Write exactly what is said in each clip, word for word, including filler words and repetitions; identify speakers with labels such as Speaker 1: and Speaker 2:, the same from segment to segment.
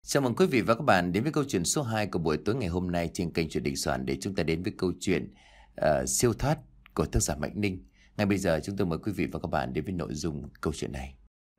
Speaker 1: Chào mừng quý vị và các bạn đến với câu chuyện số hai của buổi tối ngày hôm nay trên kênh Chuyện Đình Soạn, để chúng ta đến với câu chuyện uh, siêu thoát của tác giả Mạnh Ninh. Ngay bây giờ chúng tôi mời quý vị và các bạn đến với nội dung câu chuyện này.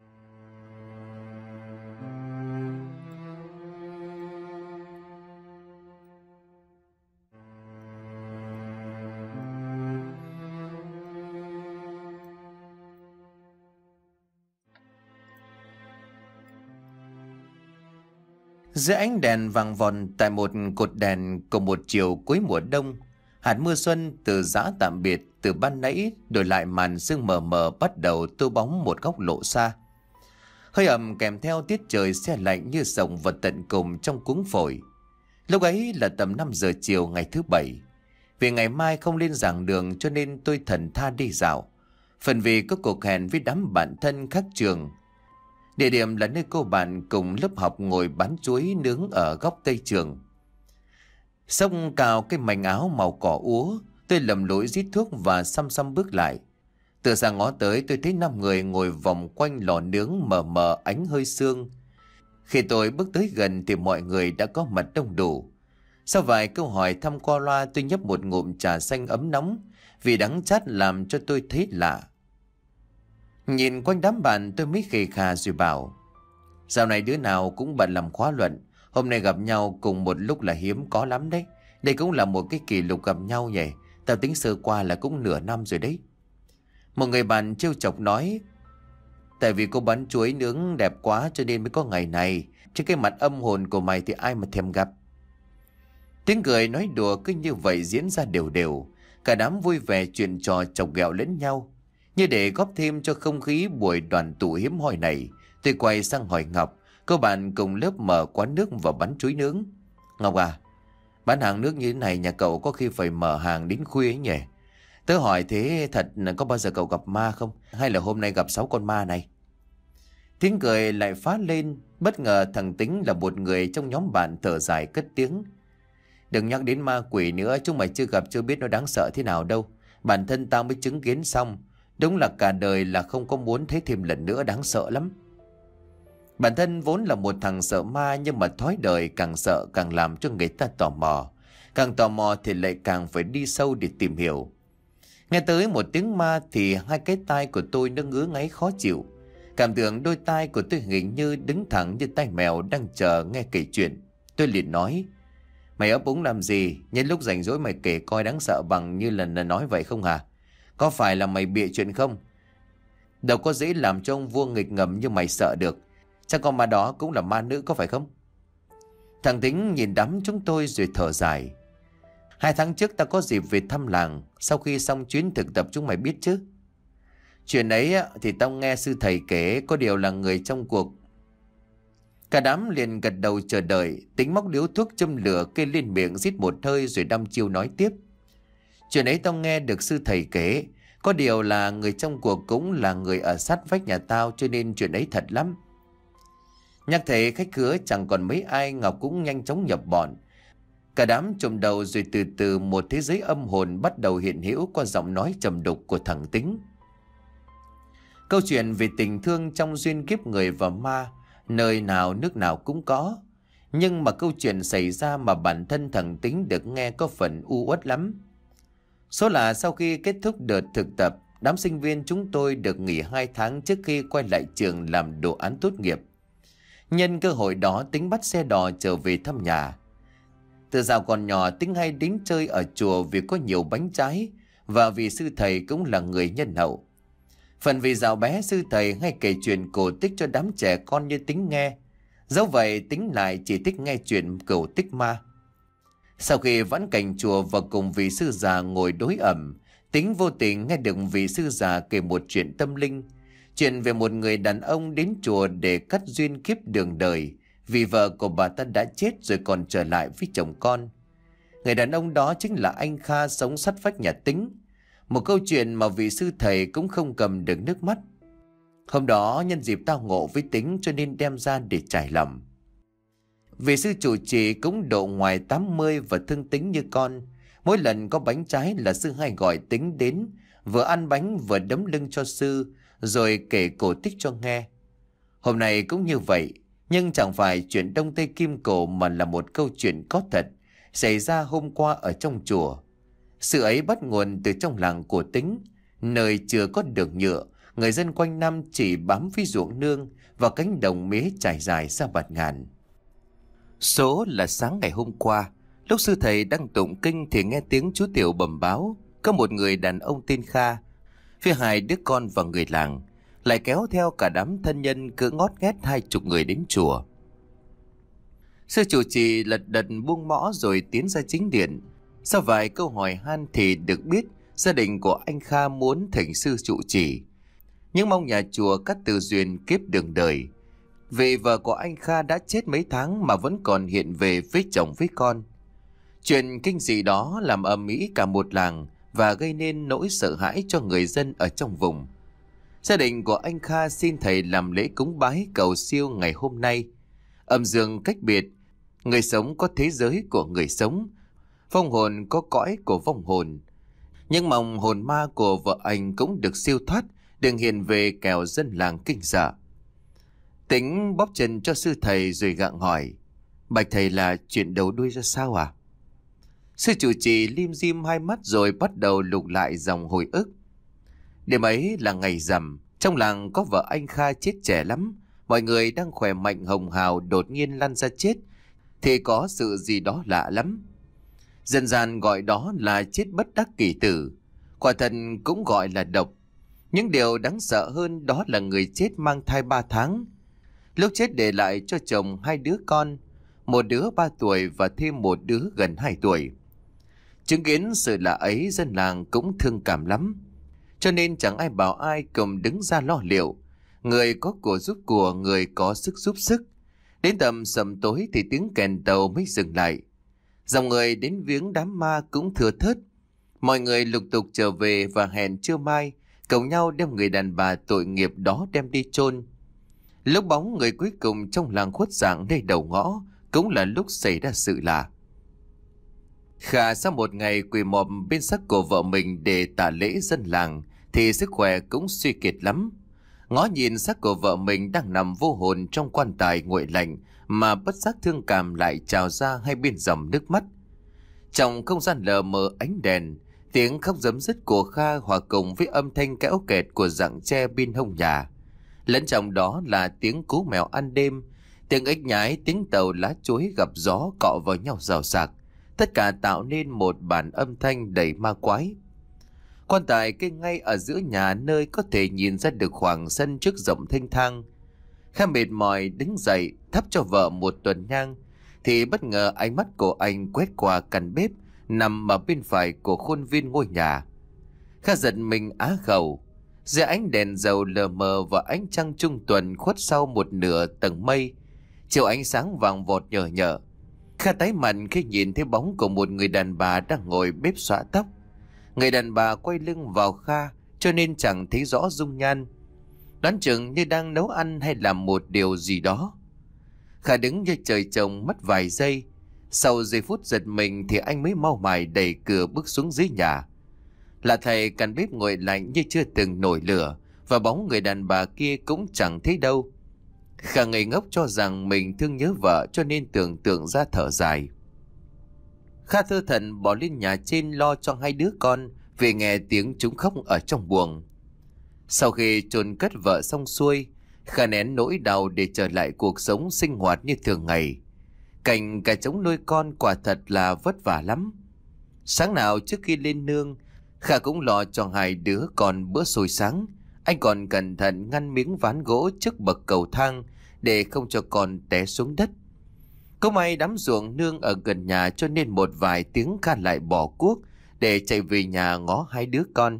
Speaker 1: Dưới ánh đèn vàng vòn tại một cột đèn của một chiều cuối mùa đông, hạt mưa xuân từ giã tạm biệt từ ban nãy đổi lại màn sương mờ mờ bắt đầu tô bóng một góc lộ xa. Hơi ẩm kèm theo tiết trời se lạnh như sổng vào tận cùng trong cuống phổi. Lúc ấy là tầm năm giờ chiều ngày thứ bảy. Vì ngày mai không lên giảng đường cho nên tôi thần tha đi dạo. Phần vì có cuộc hẹn với đám bạn thân khác trường. Địa điểm là nơi cô bạn cùng lớp học ngồi bán chuối nướng ở góc tây trường. Xông cào cái mảnh áo màu cỏ úa, tôi lầm lũi rít thuốc và xăm xăm bước lại. Từ xa ngó tới tôi thấy năm người ngồi vòng quanh lò nướng mờ mờ ánh hơi sương. Khi tôi bước tới gần thì mọi người đã có mặt đông đủ. Sau vài câu hỏi thăm qua loa, tôi nhấp một ngụm trà xanh ấm nóng vì đắng chát làm cho tôi thấy lạ. Nhìn quanh đám bạn tôi mới khề khà rồi bảo: dạo này đứa nào cũng bận làm khóa luận, hôm nay gặp nhau cùng một lúc là hiếm có lắm đấy. Đây cũng là một cái kỷ lục gặp nhau nhỉ. Tao tính sơ qua là cũng nửa năm rồi đấy. Một người bạn trêu chọc nói: tại vì cô bán chuối nướng đẹp quá cho nên mới có ngày này, chứ cái mặt âm hồn của mày thì ai mà thèm gặp. Tiếng cười nói đùa cứ như vậy diễn ra đều đều. Cả đám vui vẻ chuyện trò chọc ghẹo lẫn nhau. Như để góp thêm cho không khí buổi đoàn tụ hiếm hoi này, tôi quay sang hỏi Ngọc, cô bạn cùng lớp mở quán nước và bán chuối nướng. Ngọc à, bán hàng nước như thế này nhà cậu có khi phải mở hàng đến khuya ấy nhỉ? Tớ hỏi thế thật, có bao giờ cậu gặp ma không? Hay là hôm nay gặp sáu con ma này? Tiếng cười lại phát lên. Bất ngờ thằng Tính là một người trong nhóm bạn thở dài cất tiếng: đừng nhắc đến ma quỷ nữa, chúng mày chưa gặp chưa biết nó đáng sợ thế nào đâu. Bản thân tao mới chứng kiến xong. Đúng là cả đời là không có muốn thấy thêm lần nữa, đáng sợ lắm. Bản thân vốn là một thằng sợ ma, nhưng mà thói đời càng sợ càng làm cho người ta tò mò. Càng tò mò thì lại càng phải đi sâu để tìm hiểu. Nghe tới một tiếng ma thì hai cái tai của tôi nó ngứa ngáy khó chịu. Cảm tưởng đôi tai của tôi hình như đứng thẳng như tai mèo đang chờ nghe kể chuyện. Tôi liền nói: mày ấp úng làm gì? Nhân lúc rảnh rỗi mày kể coi đáng sợ bằng như lần nói vậy không hả? Có phải là mày bịa chuyện không? Đâu có dễ làm cho ông vua nghịch ngợm như mày sợ được. Chắc con ma đó cũng là ma nữ có phải không? Thằng Tính nhìn đám chúng tôi rồi thở dài: Hai tháng trước ta có dịp về thăm làng. Sau khi xong chuyến thực tập chúng mày biết chứ. Chuyện ấy thì tao nghe sư thầy kể, có điều là người trong cuộc. Cả đám liền gật đầu chờ đợi. Tính móc điếu thuốc châm lửa kê lên miệng rít một hơi rồi đăm chiêu nói tiếp: chuyện ấy tao nghe được sư thầy kể. Có điều là người trong cuộc cũng là người ở sát vách nhà tao, cho nên chuyện ấy thật lắm. Nhắc thấy khách khứa chẳng còn mấy ai, Ngọc cũng nhanh chóng nhập bọn. Cả đám trồm đầu rồi từ từ một thế giới âm hồn bắt đầu hiện hữu qua giọng nói trầm đục của thằng Tính. Câu chuyện về tình thương trong duyên kiếp người và ma, nơi nào nước nào cũng có. Nhưng mà câu chuyện xảy ra mà bản thân thằng Tính được nghe có phần u uất lắm. Số là sau khi kết thúc đợt thực tập, đám sinh viên chúng tôi được nghỉ hai tháng trước khi quay lại trường làm đồ án tốt nghiệp. Nhân cơ hội đó, Tính bắt xe đò trở về thăm nhà. Từ dạo còn nhỏ, Tính hay đến chơi ở chùa vì có nhiều bánh trái và vì sư thầy cũng là người nhân hậu. Phần vì dạo bé sư thầy hay kể chuyện cổ tích cho đám trẻ con như Tính nghe. Dẫu vậy Tính lại chỉ thích nghe chuyện cổ tích ma. Sau khi vãn cảnh chùa và cùng vị sư già ngồi đối ẩm, Tính vô tình nghe được vị sư già kể một chuyện tâm linh. Chuyện về một người đàn ông đến chùa để cắt duyên kiếp đường đời, vì vợ của bà ta đã chết rồi còn trở lại với chồng con. Người đàn ông đó chính là anh Kha sống sát vách nhà Tính. Một câu chuyện mà vị sư thầy cũng không cầm được nước mắt. Hôm đó nhân dịp tao ngộ với Tính cho nên đem ra để trải lòng. Vị sư chủ trì cũng độ ngoài tám mươi và thương Tính như con. Mỗi lần có bánh trái là sư hay gọi Tính đến, vừa ăn bánh vừa đấm lưng cho sư, rồi kể cổ tích cho nghe. Hôm nay cũng như vậy. Nhưng chẳng phải chuyện Đông Tây Kim Cổ mà là một câu chuyện có thật xảy ra hôm qua ở trong chùa. Sự ấy bắt nguồn từ trong làng của Tính, nơi chưa có đường nhựa, người dân quanh năm chỉ bám với ruộng nương và cánh đồng mía trải dài ra bạt ngàn. Số là sáng ngày hôm qua, lúc sư thầy đang tụng kinh thì nghe tiếng chú Tiểu bẩm báo có một người đàn ông tên Kha, phía hai đứa con và người làng, lại kéo theo cả đám thân nhân cỡ ngót nghét hai chục người đến chùa. Sư chủ trì lật đật buông mõ rồi tiến ra chính điện. Sau vài câu hỏi han thì được biết gia đình của anh Kha muốn thỉnh sư trụ trì, nhưng mong nhà chùa cắt từ duyên kiếp đường đời. Vì vợ của anh Kha đã chết mấy tháng mà vẫn còn hiện về với chồng với con. Chuyện kinh dị đó làm ầm ĩ cả một làng và gây nên nỗi sợ hãi cho người dân ở trong vùng. Gia đình của anh Kha xin thầy làm lễ cúng bái cầu siêu ngày hôm nay. Âm dương cách biệt, người sống có thế giới của người sống, vong hồn có cõi của vong hồn. Nhưng mong hồn ma của vợ anh cũng được siêu thoát, đừng hiện về kẻo dân làng kinh sợ. Tính bóp chân cho sư thầy rồi gặng hỏi: "Bạch thầy, là chuyện đầu đuôi ra sao à?" Sư chủ trì lim dim hai mắt rồi bắt đầu lục lại dòng hồi ức. Đêm ấy là ngày rằm, trong làng có vợ anh Kha chết trẻ lắm. Mọi người đang khỏe mạnh hồng hào đột nhiên lăn ra chết, thì có sự gì đó lạ lắm. Dân gian gọi đó là chết bất đắc kỳ tử, quả thật cũng gọi là độc. Nhưng điều đáng sợ hơn đó là người chết mang thai ba tháng. Lúc chết để lại cho chồng hai đứa con, một đứa ba tuổi và thêm một đứa gần hai tuổi. Chứng kiến sự lạ ấy, dân làng cũng thương cảm lắm, cho nên chẳng ai bảo ai cùng đứng ra lo liệu. Người có của giúp của, người có sức giúp sức. Đến tầm sầm tối thì tiếng kèn tàu mới dừng lại. Dòng người đến viếng đám ma cũng thưa thớt. Mọi người lục tục trở về và hẹn trưa mai cùng nhau đem người đàn bà tội nghiệp đó đem đi chôn. Lúc bóng người cuối cùng trong làng khuất dạng nơi đầu ngõ cũng là lúc xảy ra sự lạ. Khả sau một ngày quỳ mọp bên xác của vợ mình để tả lễ dân làng thì sức khỏe cũng suy kiệt lắm. Ngó nhìn xác của vợ mình đang nằm vô hồn trong quan tài nguội lạnh mà bất giác thương cảm lại trào ra hai bên dòng nước mắt. Trong không gian lờ mờ ánh đèn, tiếng khóc giấm dứt của Kha hòa cùng với âm thanh kéo kẹt của rặng tre bên hông nhà. Lẫn trong đó là tiếng cú mèo ăn đêm, tiếng ếch nhái, tiếng tàu lá chuối gặp gió cọ vào nhau rào rạc. Tất cả tạo nên một bản âm thanh đầy ma quái. Quan tài kê ngay ở giữa nhà, nơi có thể nhìn ra được khoảng sân trước rộng thênh thang. Kha mệt mỏi đứng dậy thắp cho vợ một tuần nhang, thì bất ngờ ánh mắt của anh quét qua căn bếp nằm ở bên phải của khuôn viên ngôi nhà. Kha giật mình á khẩu. Dưới ánh đèn dầu lờ mờ và ánh trăng trung tuần khuất sau một nửa tầng mây, chiếu ánh sáng vàng vọt nhờ nhợ. Kha tái mặt khi nhìn thấy bóng của một người đàn bà đang ngồi bếp xõa tóc. Người đàn bà quay lưng vào Kha cho nên chẳng thấy rõ dung nhan, đoán chừng như đang nấu ăn hay làm một điều gì đó. Kha đứng như trời trồng mất vài giây. Sau giây phút giật mình thì anh mới mau mải đẩy cửa bước xuống dưới nhà. Là thầy, căn bếp nguội lạnh như chưa từng nổi lửa, và bóng người đàn bà kia cũng chẳng thấy đâu. Kha ngây ngốc cho rằng mình thương nhớ vợ cho nên tưởng tượng ra thở dài. Kha thơ thẩn bỏ lên nhà trên lo cho hai đứa con vì nghe tiếng chúng khóc ở trong buồng. Sau khi chôn cất vợ xong xuôi, Kha nén nỗi đau để trở lại cuộc sống sinh hoạt như thường ngày. Cảnh cả trống nuôi con quả thật là vất vả lắm. Sáng nào trước khi lên nương, Kha cũng lo cho hai đứa con bữa xôi sáng. Anh còn cẩn thận ngăn miếng ván gỗ trước bậc cầu thang để không cho con té xuống đất. Có may đám ruộng nương ở gần nhà cho nên một vài tiếng Kha lại bỏ cuốc để chạy về nhà ngó hai đứa con.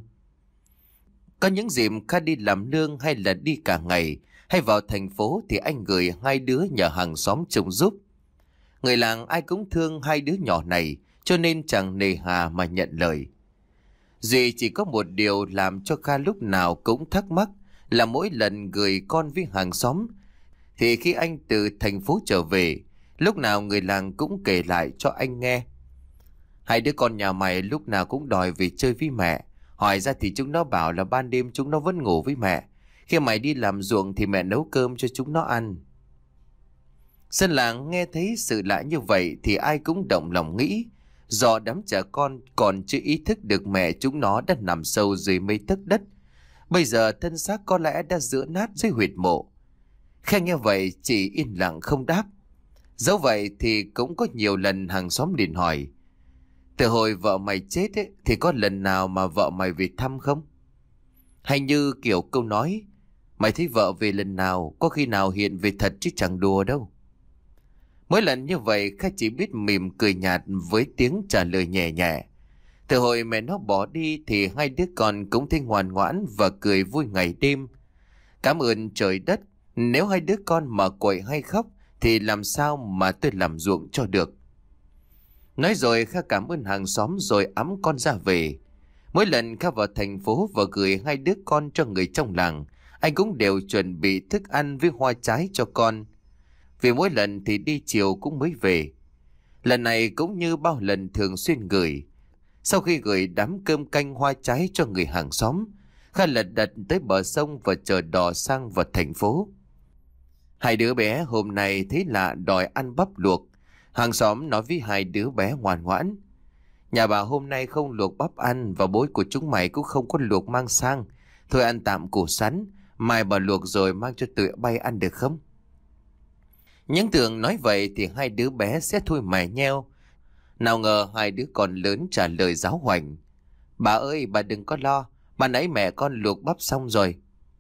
Speaker 1: Có những dịp Kha đi làm nương hay là đi cả ngày hay vào thành phố thì anh gửi hai đứa nhờ hàng xóm trông giúp. Người làng ai cũng thương hai đứa nhỏ này cho nên chẳng nề hà mà nhận lời. Duy chỉ có một điều làm cho Kha lúc nào cũng thắc mắc là mỗi lần gửi con với hàng xóm thì khi anh từ thành phố trở về, lúc nào người làng cũng kể lại cho anh nghe: "Hai đứa con nhà mày lúc nào cũng đòi về chơi với mẹ. Hỏi ra thì chúng nó bảo là ban đêm chúng nó vẫn ngủ với mẹ. Khi mày đi làm ruộng thì mẹ nấu cơm cho chúng nó ăn." Dân làng nghe thấy sự lạ như vậy thì ai cũng động lòng nghĩ, do đám trẻ con còn chưa ý thức được mẹ chúng nó đã nằm sâu dưới mấy tấc đất. Bây giờ thân xác có lẽ đã rữa nát dưới huyệt mộ. Khe nghe vậy chỉ yên lặng không đáp. Dẫu vậy thì cũng có nhiều lần hàng xóm liền hỏi: từ hồi vợ mày chết ấy, thì có lần nào mà vợ mày về thăm không? Hay như kiểu câu nói: mày thấy vợ về lần nào, có khi nào hiện về thật chứ chẳng đùa đâu. Mỗi lần như vậy Kha chỉ biết mỉm cười nhạt với tiếng trả lời nhẹ nhẹ. Từ hồi mẹ nó bỏ đi thì hai đứa con cũng thấy ngoan ngoãn và cười vui ngày đêm. Cảm ơn trời đất, nếu hai đứa con mà quậy hay khóc thì làm sao mà tôi làm ruộng cho được. Nói rồi Kha cảm ơn hàng xóm rồi ẵm con ra về. Mỗi lần Kha vào thành phố và gửi hai đứa con cho người trong làng, anh cũng đều chuẩn bị thức ăn với hoa trái cho con. Vì mỗi lần thì đi chiều cũng mới về. Lần này cũng như bao lần thường xuyên gửi. Sau khi gửi đám cơm canh hoa trái cho người hàng xóm, Kha lật đật tới bờ sông và chờ đò sang vào thành phố. Hai đứa bé hôm nay thấy lạ đòi ăn bắp luộc. Hàng xóm nói với hai đứa bé ngoan ngoãn: nhà bà hôm nay không luộc bắp ăn và bối của chúng mày cũng không có luộc mang sang. Thôi ăn tạm củ sắn, mai bà luộc rồi mang cho tụi bay ăn được không? Những tưởng nói vậy thì hai đứa bé sẽ thôi mè nheo. Nào ngờ hai đứa con lớn trả lời giáo huỳnh: bà ơi, bà đừng có lo, bà nãy mẹ con luộc bắp xong rồi.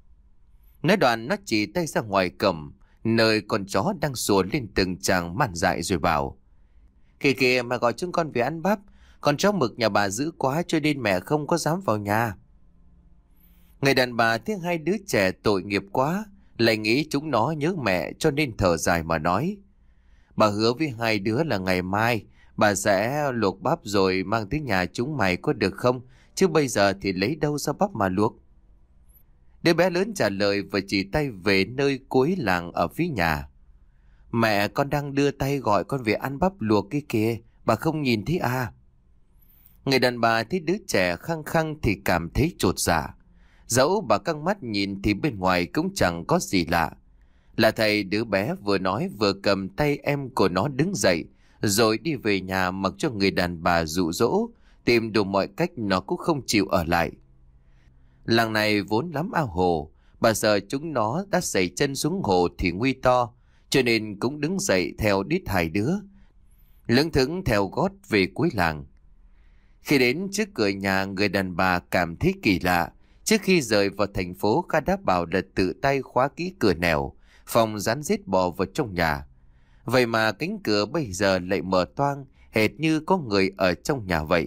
Speaker 1: Nói đoạn nó chỉ tay ra ngoài cổng, nơi con chó đang sủa lên từng tràng màn dại rồi bảo: kìa kìa, mà gọi chúng con về ăn bắp. Con chó mực nhà bà dữ quá cho nên mẹ không có dám vào nhà. Người đàn bà thấy hai đứa trẻ tội nghiệp quá, lại nghĩ chúng nó nhớ mẹ cho nên thở dài mà nói: bà hứa với hai đứa là ngày mai bà sẽ luộc bắp rồi mang tới nhà chúng mày có được không? Chứ bây giờ thì lấy đâu ra bắp mà luộc? Đứa bé lớn trả lời và chỉ tay về nơi cuối làng ở phía nhà: mẹ con đang đưa tay gọi con về ăn bắp luộc kia kìa, bà không nhìn thấy à? Người đàn bà thấy đứa trẻ khăng khăng thì cảm thấy chột dạ. Dẫu bà căng mắt nhìn thì bên ngoài cũng chẳng có gì lạ. Là thầy đứa bé vừa nói vừa cầm tay em của nó đứng dậy, rồi đi về nhà mặc cho người đàn bà dụ dỗ, tìm đủ mọi cách nó cũng không chịu ở lại. Làng này vốn lắm ao hồ, bà sợ chúng nó đã xảy chân xuống hồ thì nguy to, cho nên cũng đứng dậy theo đít hai đứa, lững thững theo gót về cuối làng. Khi đến trước cửa nhà, người đàn bà cảm thấy kỳ lạ. Trước khi rời vào thành phố, Kha đã bảo là tự tay khóa kỹ cửa nẻo, phòng rắn rết bò vào trong nhà. Vậy mà cánh cửa bây giờ lại mở toang, hệt như có người ở trong nhà vậy.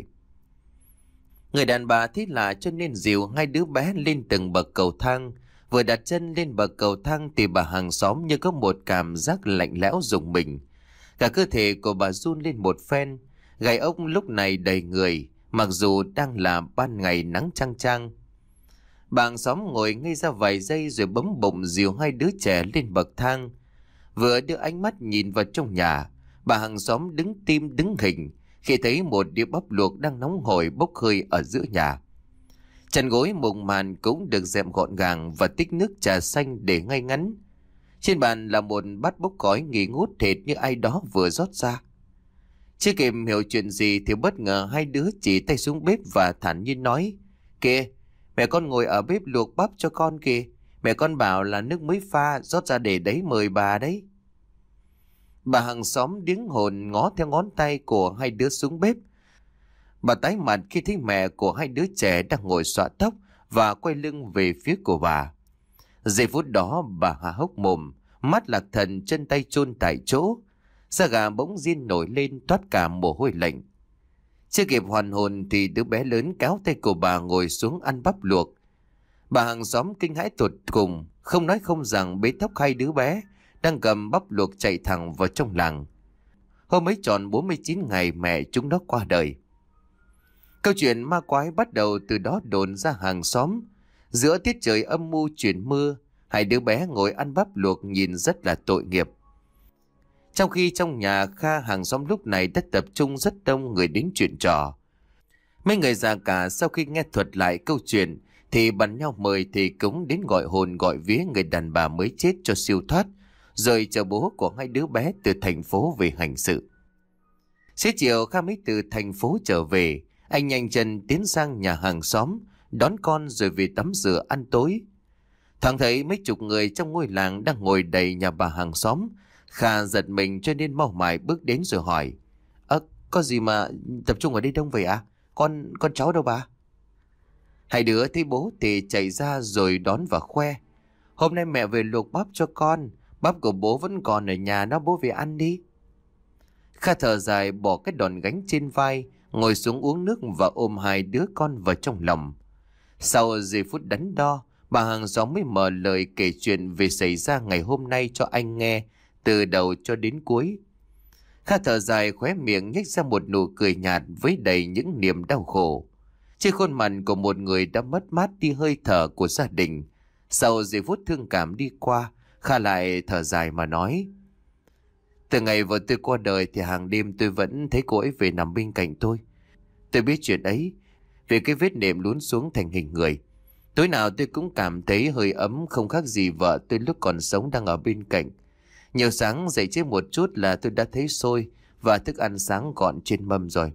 Speaker 1: Người đàn bà thấy lạ cho nên dìu hai đứa bé lên từng bậc cầu thang. Vừa đặt chân lên bậc cầu thang thì bà hàng xóm như có một cảm giác lạnh lẽo rùng mình. Cả cơ thể của bà run lên một phen. Gai ốc lúc này đầy người, mặc dù đang là ban ngày nắng chang chang. Bà hàng xóm ngồi ngây ra vài giây rồi bấm bụng dìu hai đứa trẻ lên bậc thang. Vừa đưa ánh mắt nhìn vào trong nhà, bà hàng xóm đứng tim đứng hình khi thấy một đĩa bắp luộc đang nóng hổi bốc hơi ở giữa nhà. Chăn gối mùng màn cũng được dẹp gọn gàng và tích nước trà xanh để ngay ngắn. Trên bàn là một bát bốc khói nghi ngút hệt như ai đó vừa rót ra. Chưa kịp hiểu chuyện gì thì bất ngờ hai đứa chỉ tay xuống bếp và thản nhiên nói: kìa, mẹ con ngồi ở bếp luộc bắp cho con kìa. Mẹ con bảo là nước mới pha rót ra để đấy mời bà đấy. Bà hàng xóm điếng hồn ngó theo ngón tay của hai đứa xuống bếp. Bà tái mặt khi thấy mẹ của hai đứa trẻ đang ngồi xõa tóc và quay lưng về phía của bà. Giây phút đó bà há hốc mồm, mắt lạc thần, chân tay chôn tại chỗ. Da gà bỗng nhiên nổi lên toát cả mồ hôi lạnh. Chưa kịp hoàn hồn thì đứa bé lớn kéo tay của bà ngồi xuống ăn bắp luộc. Bà hàng xóm kinh hãi tột cùng, không nói không rằng bế tóc hai đứa bé đang cầm bắp luộc chạy thẳng vào trong làng. Hôm ấy tròn bốn mươi chín ngày mẹ chúng nó qua đời. Câu chuyện ma quái bắt đầu từ đó đồn ra hàng xóm. Giữa tiết trời âm mưu chuyển mưa, hai đứa bé ngồi ăn bắp luộc nhìn rất là tội nghiệp. Trong khi trong nhà Kha, hàng xóm lúc này đã tập trung rất đông người đến chuyện trò. Mấy người già cả sau khi nghe thuật lại câu chuyện thì bắn nhau mời thì cũng đến gọi hồn gọi vía người đàn bà mới chết cho siêu thoát, rồi chờ bố của hai đứa bé từ thành phố về hành sự. Xế chiều Kha mới từ thành phố trở về, anh nhanh chân tiến sang nhà hàng xóm, đón con rồi về tắm rửa ăn tối. Thoáng thấy mấy chục người trong ngôi làng đang ngồi đầy nhà bà hàng xóm. Kha giật mình cho nên mau mải bước đến rồi hỏi: Ơ, có gì mà tập trung ở đây đông vậy à? Con, con cháu đâu bà? Hai đứa thấy bố thì chạy ra rồi đón và khoe: Hôm nay mẹ về luộc bắp cho con. Bắp của bố vẫn còn ở nhà đó, bố về ăn đi. Kha thở dài bỏ cái đòn gánh trên vai, ngồi xuống uống nước và ôm hai đứa con vào trong lòng. Sau giây phút đắn đo, bà hàng xóm mới mở lời kể chuyện về xảy ra ngày hôm nay cho anh nghe, từ đầu cho đến cuối. Kha thở dài khóe miệng nhếch ra một nụ cười nhạt với đầy những niềm đau khổ. Trên khuôn mặt của một người đã mất mát đi hơi thở của gia đình. Sau giây phút thương cảm đi qua, Kha lại thở dài mà nói: Từ ngày vợ tôi qua đời thì hàng đêm tôi vẫn thấy cô ấy về nằm bên cạnh tôi. Tôi biết chuyện ấy vì cái vết nệm lún xuống thành hình người. Tối nào tôi cũng cảm thấy hơi ấm, không khác gì vợ tôi lúc còn sống đang ở bên cạnh. Nhiều sáng dậy chứ một chút là tôi đã thấy xôi và thức ăn sáng gọn trên mâm rồi.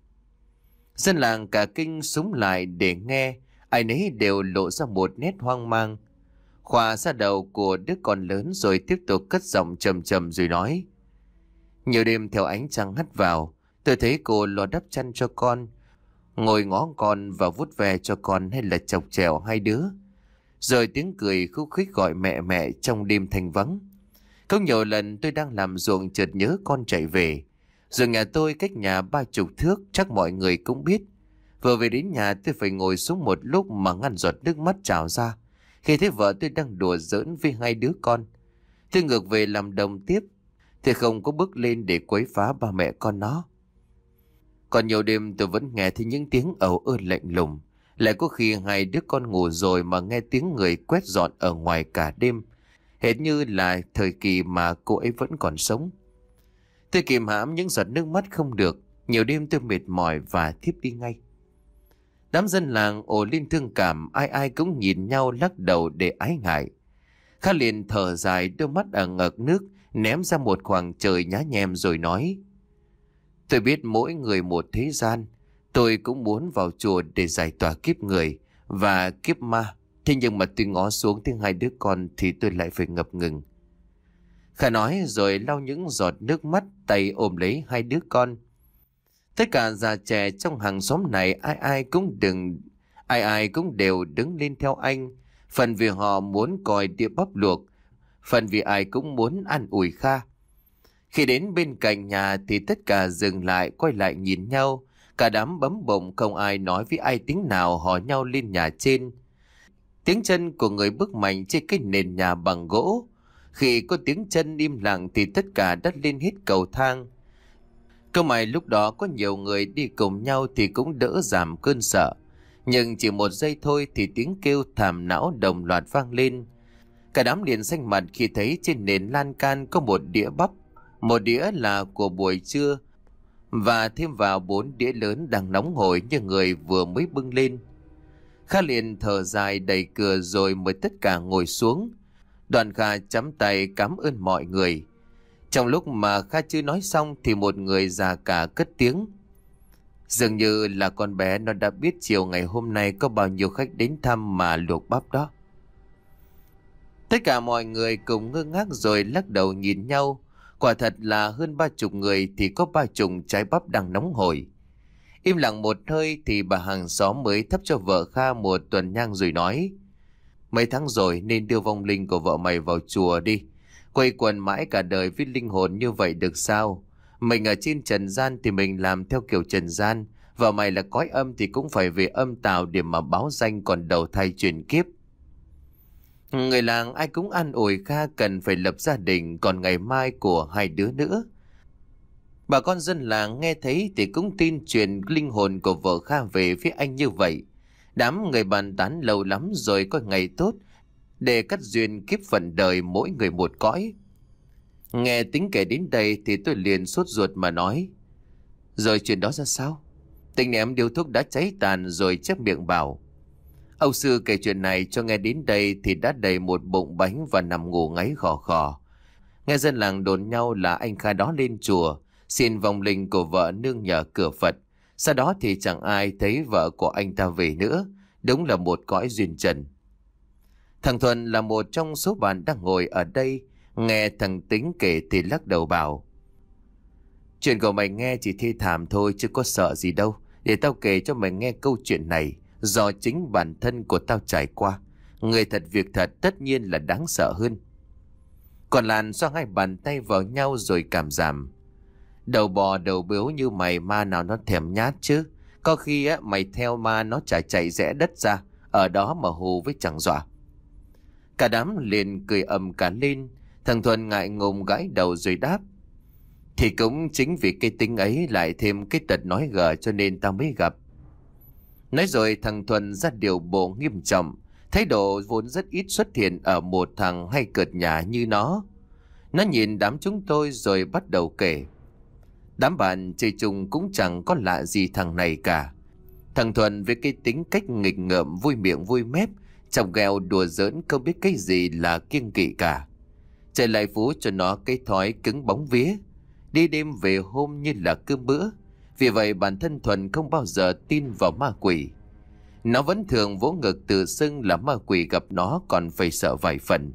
Speaker 1: Dân làng cả kinh súng lại để nghe, ai nấy đều lộ ra một nét hoang mang. Khoa ra đầu của đứa con lớn rồi tiếp tục cất giọng trầm trầm rồi nói: Nhiều đêm theo ánh trăng hắt vào, tôi thấy cô lo đắp chăn cho con, ngồi ngó con và vuốt ve cho con hay là chọc chèo hai đứa. Rồi tiếng cười khúc khích gọi mẹ mẹ trong đêm thanh vắng. Có nhiều lần tôi đang làm ruộng chợt nhớ con chạy về. Rồi nhà tôi cách nhà ba chục thước, chắc mọi người cũng biết. Vừa về đến nhà tôi phải ngồi xuống một lúc mà ngăn giọt nước mắt trào ra khi thấy vợ tôi đang đùa giỡn với hai đứa con. Tôi ngược về làm đồng tiếp, thì không có bước lên để quấy phá ba mẹ con nó. Còn nhiều đêm tôi vẫn nghe thấy những tiếng ầu ơ lạnh lùng. Lại có khi hai đứa con ngủ rồi mà nghe tiếng người quét dọn ở ngoài cả đêm, hệt như là thời kỳ mà cô ấy vẫn còn sống. Tôi kìm hãm những giọt nước mắt không được. Nhiều đêm tôi mệt mỏi và thiếp đi ngay. Đám dân làng ồ lên thương cảm, ai ai cũng nhìn nhau lắc đầu để ái ngại. Kha liền thở dài, đôi mắt ở ngực nước ném ra một khoảng trời nhá nhem rồi nói: Tôi biết mỗi người một thế gian. Tôi cũng muốn vào chùa để giải tỏa kiếp người và kiếp ma. Thế nhưng mà tôi ngó xuống tiếng hai đứa con thì tôi lại phải ngập ngừng. Kha nói rồi lau những giọt nước mắt, tay ôm lấy hai đứa con. Tất cả già trẻ trong hàng xóm này ai ai cũng đừng, ai ai cũng đều đứng lên theo anh. Phần vì họ muốn coi đĩa bắp luộc, phần vì ai cũng muốn ăn ủi Kha. Khi đến bên cạnh nhà thì tất cả dừng lại quay lại nhìn nhau. Cả đám bấm bụng không ai nói với ai tiếng nào, hò nhau lên nhà trên. Tiếng chân của người bước mạnh trên cái nền nhà bằng gỗ. Khi có tiếng chân im lặng thì tất cả đã lên hết cầu thang. Cơ may lúc đó có nhiều người đi cùng nhau thì cũng đỡ giảm cơn sợ. Nhưng chỉ một giây thôi thì tiếng kêu thảm não đồng loạt vang lên. Cả đám liền xanh mặt khi thấy trên nền lan can có một đĩa bắp. Một đĩa là của buổi trưa và thêm vào bốn đĩa lớn đang nóng hổi như người vừa mới bưng lên. Kha liền thở dài đẩy cửa rồi mời tất cả ngồi xuống. Đoàn Kha chắm tay cảm ơn mọi người. Trong lúc mà Kha chưa nói xong thì một người già cả cất tiếng: Dường như là con bé nó đã biết chiều ngày hôm nay có bao nhiêu khách đến thăm mà luộc bắp đó. Tất cả mọi người cùng ngơ ngác rồi lắc đầu nhìn nhau. Quả thật là hơn ba chục người thì có ba chục trái bắp đang nóng hổi. Im lặng một hơi thì bà hàng xóm mới thắp cho vợ Kha một tuần nhang rồi nói: Mấy tháng rồi nên đưa vong linh của vợ mày vào chùa đi. Quây quần mãi cả đời với linh hồn như vậy được sao? Mình ở trên trần gian thì mình làm theo kiểu trần gian. Vợ mày là cõi âm thì cũng phải về âm tào để mà báo danh còn đầu thai chuyển kiếp. Người làng ai cũng an ủi Kha cần phải lập gia đình, còn ngày mai của hai đứa nữa. Bà con dân làng nghe thấy thì cũng tin chuyện linh hồn của vợ Kha về phía anh như vậy. Đám người bàn tán lâu lắm rồi có ngày tốt để cắt duyên kiếp phận đời mỗi người một cõi. Nghe tính kể đến đây thì tôi liền sốt ruột mà nói: Rồi chuyện đó ra sao? Tình em điếu thuốc đã cháy tàn rồi chép miệng bảo: Ông sư kể chuyện này cho nghe đến đây thì đã đầy một bụng bánh và nằm ngủ ngáy khò khò. Nghe dân làng đồn nhau là anh Kha đó lên chùa xin vong linh của vợ nương nhờ cửa Phật. Sau đó thì chẳng ai thấy vợ của anh ta về nữa. Đúng là một cõi duyên trần. Thằng Thuần là một trong số bạn đang ngồi ở đây. Nghe thằng Tính kể thì lắc đầu bảo: chuyện của mày nghe chỉ thê thảm thôi chứ có sợ gì đâu. Để tao kể cho mày nghe câu chuyện này do chính bản thân của tao trải qua. Người thật việc thật tất nhiên là đáng sợ hơn. Còn Lan xoa hai bàn tay vào nhau rồi cảm giảm: đầu bò đầu bướu như mày ma nào nó thèm nhát chứ. Có khi á mày theo ma nó chả chạy rẽ đất ra, ở đó mà hù với chẳng dọa. Cả đám liền cười ầm cả lên. Thằng Thuần ngại ngùng gãi đầu rồi đáp: thì cũng chính vì cái tính ấy lại thêm cái tật nói gở cho nên tao mới gặp. Nói rồi thằng Thuần ra điều bộ nghiêm trọng. Thái độ vốn rất ít xuất hiện ở một thằng hay cợt nhả như nó. Nó nhìn đám chúng tôi rồi bắt đầu kể. Đám bạn chơi chung cũng chẳng có lạ gì thằng này cả. Thằng Thuần với cái tính cách nghịch ngợm vui miệng vui mép, chọc ghẹo đùa giỡn không biết cái gì là kiêng kỵ cả. Trời lại phú cho nó cái thói cứng bóng vía, đi đêm về hôm như là cơm bữa. Vì vậy bản thân Thuần không bao giờ tin vào ma quỷ. Nó vẫn thường vỗ ngực tự xưng là ma quỷ gặp nó còn phải sợ vài phần.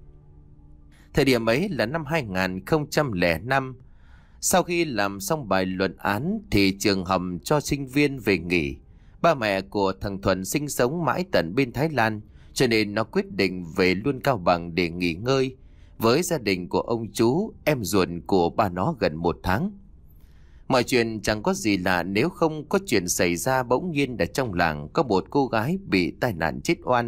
Speaker 1: Thời điểm ấy là năm hai không không năm. Sau khi làm xong bài luận án thì trường hầm cho sinh viên về nghỉ. Ba mẹ của thằng Thuần sinh sống mãi tận bên Thái Lan, cho nên nó quyết định về luôn Cao Bằng để nghỉ ngơi với gia đình của ông chú, em ruột của ba nó gần một tháng. Mọi chuyện chẳng có gì lạ nếu không có chuyện xảy ra bỗng nhiên ở trong làng có một cô gái bị tai nạn chết oan.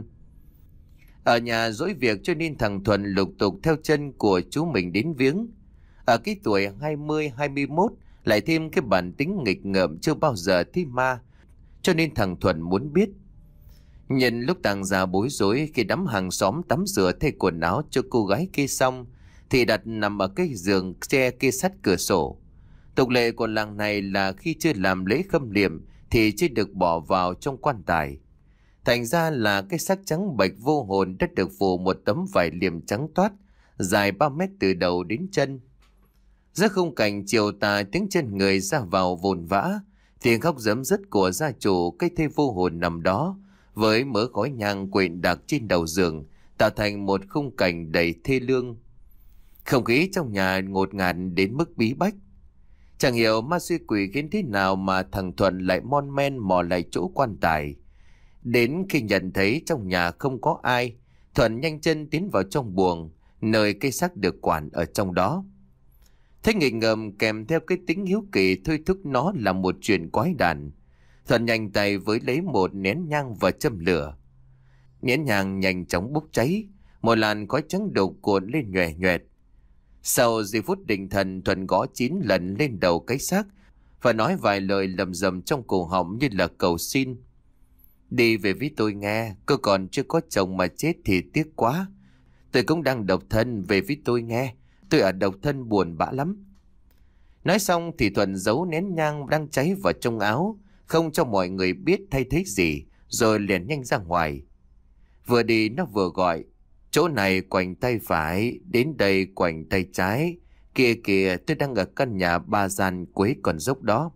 Speaker 1: Ở nhà dỗi việc cho nên thằng Thuần lục tục theo chân của chú mình đến viếng. Ở cái tuổi hai mươi hai mươi mốt lại thêm cái bản tính nghịch ngợm chưa bao giờ thấy ma, cho nên thằng Thuần muốn biết. Nhân lúc tàng già bối rối khi đám hàng xóm tắm rửa thay quần áo cho cô gái kia xong thì đặt nằm ở cái giường tre kia sát cửa sổ. Tục lệ của làng này là khi chưa làm lễ khâm liệm thì chưa được bỏ vào trong quan tài. Thành ra là cái xác trắng bệch vô hồn đã được phủ một tấm vải liệm trắng toát dài ba mét từ đầu đến chân. Giữa khung cảnh chiều tà tiếng chân người ra vào vồn vã, tiếng khóc giấm dứt của gia chủ cái thây vô hồn nằm đó với mớ khói nhang quện đặc trên đầu giường tạo thành một khung cảnh đầy thê lương. Không khí trong nhà ngột ngạt đến mức bí bách. Chẳng hiểu ma suy quỷ khiến thế nào mà thằng Thuận lại mon men mò lại chỗ quan tài. Đến khi nhận thấy trong nhà không có ai, Thuận nhanh chân tiến vào trong buồng, nơi cây xác được quản ở trong đó. Thế nghịch ngợm kèm theo cái tính hiếu kỳ thôi thúc nó là một chuyện quái đản. Thuận nhanh tay với lấy một nén nhang và châm lửa. Nén nhang nhanh chóng bốc cháy, một làn khói trắng đục cuộn lên nhòe nhòe. Sau giây phút định thần, Thuận gõ chín lần lên đầu cái xác và nói vài lời lầm rầm trong cổ họng như là cầu xin. Đi về với tôi nghe, cô còn chưa có chồng mà chết thì tiếc quá. Tôi cũng đang độc thân, về với tôi nghe. Tôi ở độc thân buồn bã lắm. Nói xong thì Thuận giấu nén nhang đang cháy vào trong áo, không cho mọi người biết thay thế gì, rồi liền nhanh ra ngoài. Vừa đi nó vừa gọi: chỗ này quành tay phải, đến đây quành tay trái. Kìa kìa, tôi đang ở căn nhà ba gian cuối con dốc đó.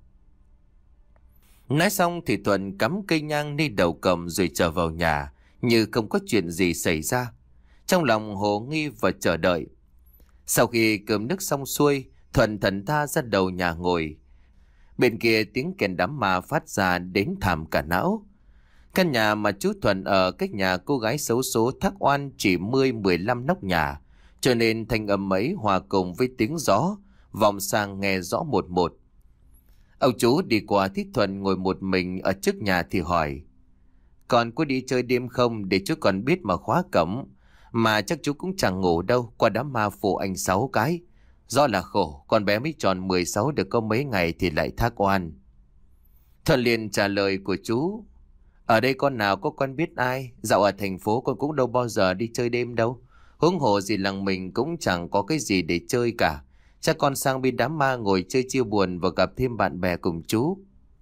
Speaker 1: Nói xong thì Thuận cắm cây nhang đi đầu cầm rồi trở vào nhà, như không có chuyện gì xảy ra. Trong lòng hồ nghi và chờ đợi. Sau khi cơm nước xong xuôi, Thuận thần tha ra đầu nhà ngồi. Bên kia tiếng kèn đám ma phát ra đến thảm cả não. Căn nhà mà chú Thuận ở cách nhà cô gái xấu số thác oan chỉ mười mười lăm nóc nhà, cho nên thanh âm ấy hòa cùng với tiếng gió vọng sang nghe rõ một một. Ông chú đi qua thấy Thuận ngồi một mình ở trước nhà thì hỏi: còn có đi chơi đêm không, để chú còn biết mà khóa cổng. Mà chắc chú cũng chẳng ngủ đâu, qua đám ma phụ anh sáu cái. Do là khổ, con bé mới tròn mười sáu được có mấy ngày thì lại thác oan. Thuận liền trả lời của chú: ở đây con nào có quen biết ai, dạo ở thành phố con cũng đâu bao giờ đi chơi đêm đâu. Huống hồ gì làng mình cũng chẳng có cái gì để chơi cả. Chắc con sang bên đám ma ngồi chơi chiêu buồn và gặp thêm bạn bè cùng chú.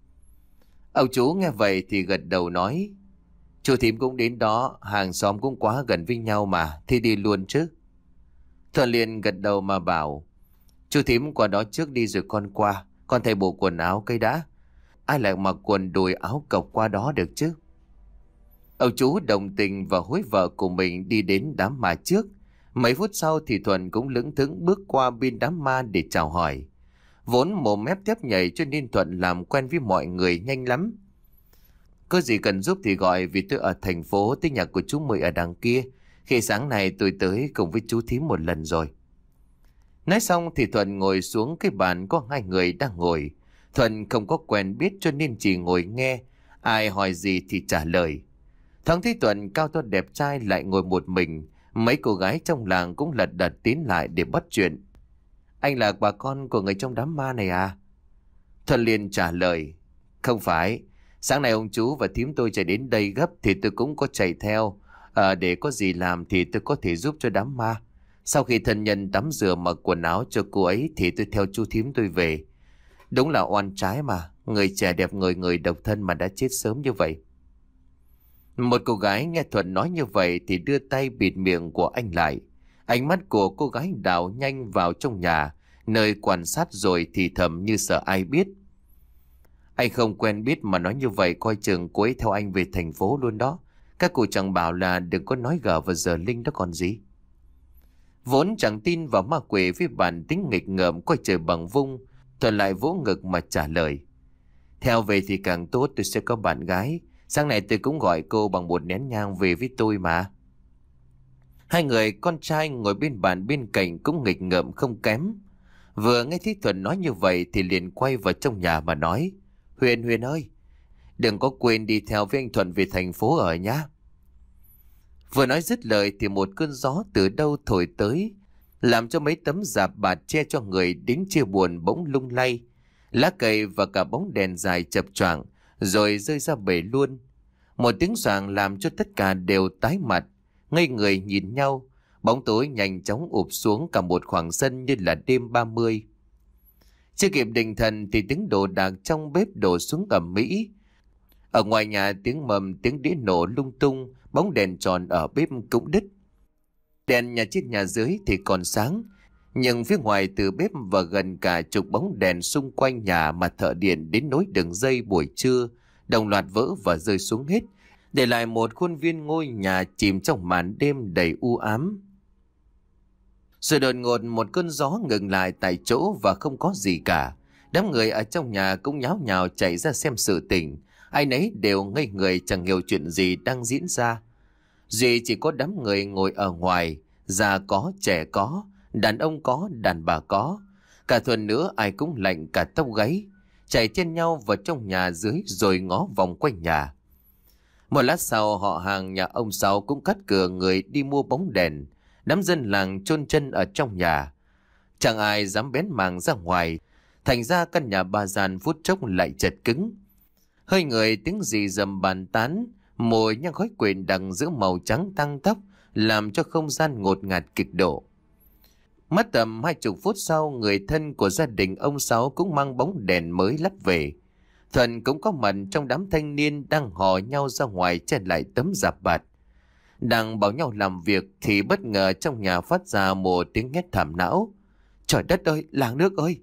Speaker 1: Ông chú nghe vậy thì gật đầu nói: chú thím cũng đến đó, hàng xóm cũng quá gần với nhau mà, thì đi luôn chứ. Thuận liền gật đầu mà bảo: Chú thím qua đó trước đi rồi con qua. Con thay bộ quần áo cây đã. Ai lại mặc quần đùi áo cộc qua đó được chứ? Ông chú đồng tình và hối vợ của mình đi đến đám ma trước. Mấy phút sau thì Thuận cũng lững thững bước qua bên đám ma để chào hỏi. Vốn mồm mép tép nhảy cho nên Thuận làm quen với mọi người nhanh lắm. Có gì cần giúp thì gọi, vì tôi ở thành phố, tới nhà của chú Mười ở đằng kia. Khi sáng nay tôi tới cùng với chú thím một lần rồi. Nói xong thì Thuận ngồi xuống cái bàn có hai người đang ngồi. Thuận không có quen biết cho nên chỉ ngồi nghe, ai hỏi gì thì trả lời. Thoáng thấy Thuận cao to đẹp trai lại ngồi một mình, mấy cô gái trong làng cũng lật đật tiến lại để bắt chuyện. Anh là bà con của người trong đám ma này à? Thuận liền trả lời: Không phải, sáng nay ông chú và thím tôi chạy đến đây gấp thì tôi cũng có chạy theo. À, để có gì làm thì tôi có thể giúp cho đám ma. Sau khi thân nhân tắm rửa mặc quần áo cho cô ấy thì tôi theo chú thím tôi về. Đúng là oan trái mà, người trẻ đẹp người người độc thân mà đã chết sớm như vậy. Một cô gái nghe Thuận nói như vậy thì đưa tay bịt miệng của anh lại. Ánh mắt của cô gái đảo nhanh vào trong nhà, nơi quan sát rồi thì thầm như sợ ai biết. Anh không quen biết mà nói như vậy, coi chừng cô ấy theo anh về thành phố luôn đó. Các cụ chẳng bảo là đừng có nói gở vào giờ linh đó còn gì. Vốn chẳng tin vào ma quỷ với bản tính nghịch ngợm coi trời bằng vung, Thuận lại vỗ ngực mà trả lời: Theo về thì càng tốt, tôi sẽ có bạn gái. Sáng nay tôi cũng gọi cô bằng một nén nhang về với tôi mà. Hai người con trai ngồi bên bàn bên cạnh cũng nghịch ngợm không kém. Vừa nghe thấy Thuận nói như vậy thì liền quay vào trong nhà mà nói: Huyền, Huyền ơi, đừng có quên đi theo với anh Thuận về thành phố ở nhá. Vừa nói dứt lời thì một cơn gió từ đâu thổi tới, làm cho mấy tấm rạp bạt che cho người đến chia buồn bỗng lung lay. Lá cây và cả bóng đèn dài chập choạng rồi rơi ra bể luôn. Một tiếng xoàng làm cho tất cả đều tái mặt, ngây người nhìn nhau. Bóng tối nhanh chóng ụp xuống cả một khoảng sân như là đêm ba mươi. Chưa kịp định thần thì tiếng đồ đạc trong bếp đổ xuống ầm ĩ. Ở ngoài nhà tiếng mầm tiếng đĩa nổ lung tung, bóng đèn tròn ở bếp cũng đứt. Đèn nhà trên nhà dưới thì còn sáng, nhưng phía ngoài từ bếp và gần cả chục bóng đèn xung quanh nhà mà thợ điện đến nối đường dây buổi trưa đồng loạt vỡ và rơi xuống hết, để lại một khuôn viên ngôi nhà chìm trong màn đêm đầy u ám. Rồi đột ngột một cơn gió ngừng lại tại chỗ và không có gì cả. Đám người ở trong nhà cũng nháo nhào chạy ra xem sự tình. Ai nấy đều ngây người chẳng hiểu chuyện gì đang diễn ra. Duy chỉ có đám người ngồi ở ngoài, già có, trẻ có, đàn ông có, đàn bà có. Cả Thuần nữa ai cũng lạnh cả tóc gáy, chạy trên nhau vào trong nhà dưới rồi ngó vòng quanh nhà. Một lát sau họ hàng nhà ông Sáu cũng cắt cửa người đi mua bóng đèn. Đám dân làng chôn chân ở trong nhà, chẳng ai dám bén mảng ra ngoài. Thành ra căn nhà ba gian phút chốc lại chật cứng. Hơi người tiếng gì dầm bàn tán, mùi nhang khói quỳnh đằng giữa màu trắng tăng tóc làm cho không gian ngột ngạt cực độ. Mất tầm hai chục phút sau, người thân của gia đình ông Sáu cũng mang bóng đèn mới lắp về. Thuần cũng có mặt trong đám thanh niên đang hò nhau ra ngoài che lại tấm rạp bạt. Đang bảo nhau làm việc thì bất ngờ trong nhà phát ra một tiếng hét thảm não: Trời đất ơi, làng nước ơi!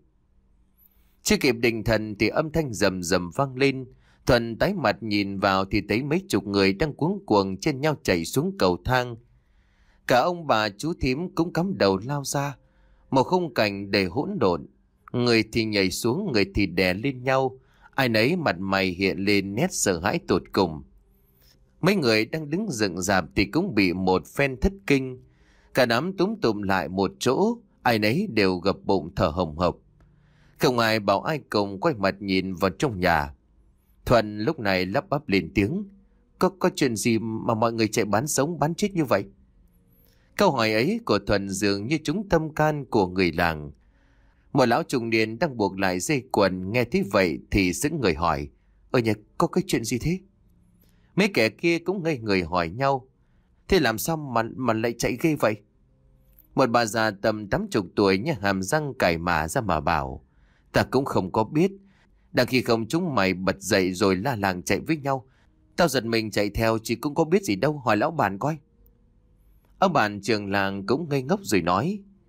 Speaker 1: Chưa kịp định thần thì âm thanh rầm rầm vang lên. Thuần tái mặt nhìn vào thì thấy mấy chục người đang cuống cuồng trên nhau chạy xuống cầu thang. Cả ông bà chú thím cũng cắm đầu lao ra. Một khung cảnh đầy hỗn độn, người thì nhảy xuống, người thì đè lên nhau. Ai nấy mặt mày hiện lên nét sợ hãi tột cùng. Mấy người đang đứng dựng rạp thì cũng bị một phen thất kinh. Cả đám túm tụm lại một chỗ, ai nấy đều gập bụng thở hồng hộc. Không ai bảo ai cùng quay mặt nhìn vào trong nhà. Thuần lúc này lắp bắp lên tiếng: Có có chuyện gì mà mọi người chạy bán sống bán chết như vậy? Câu hỏi ấy của Thuần dường như trúng tâm can của người làng. Một lão trung niên đang buộc lại dây quần nghe thấy vậy thì sững người hỏi: Ở nhà có cái chuyện gì thế? Mấy kẻ kia cũng ngây người hỏi nhau: Thế làm sao mà, mà lại chạy ghê vậy? Một bà già tầm tám chục tuổi như hàm răng cày mả ra mà bảo: Ta cũng không có biết. Đang khi không chúng mày bật dậy rồi la làng chạy với nhau. Tao giật mình chạy theo chứ cũng có biết gì đâu, hỏi lão bản coi. Ông bản trường làng cũng ngây ngốc rồi nói: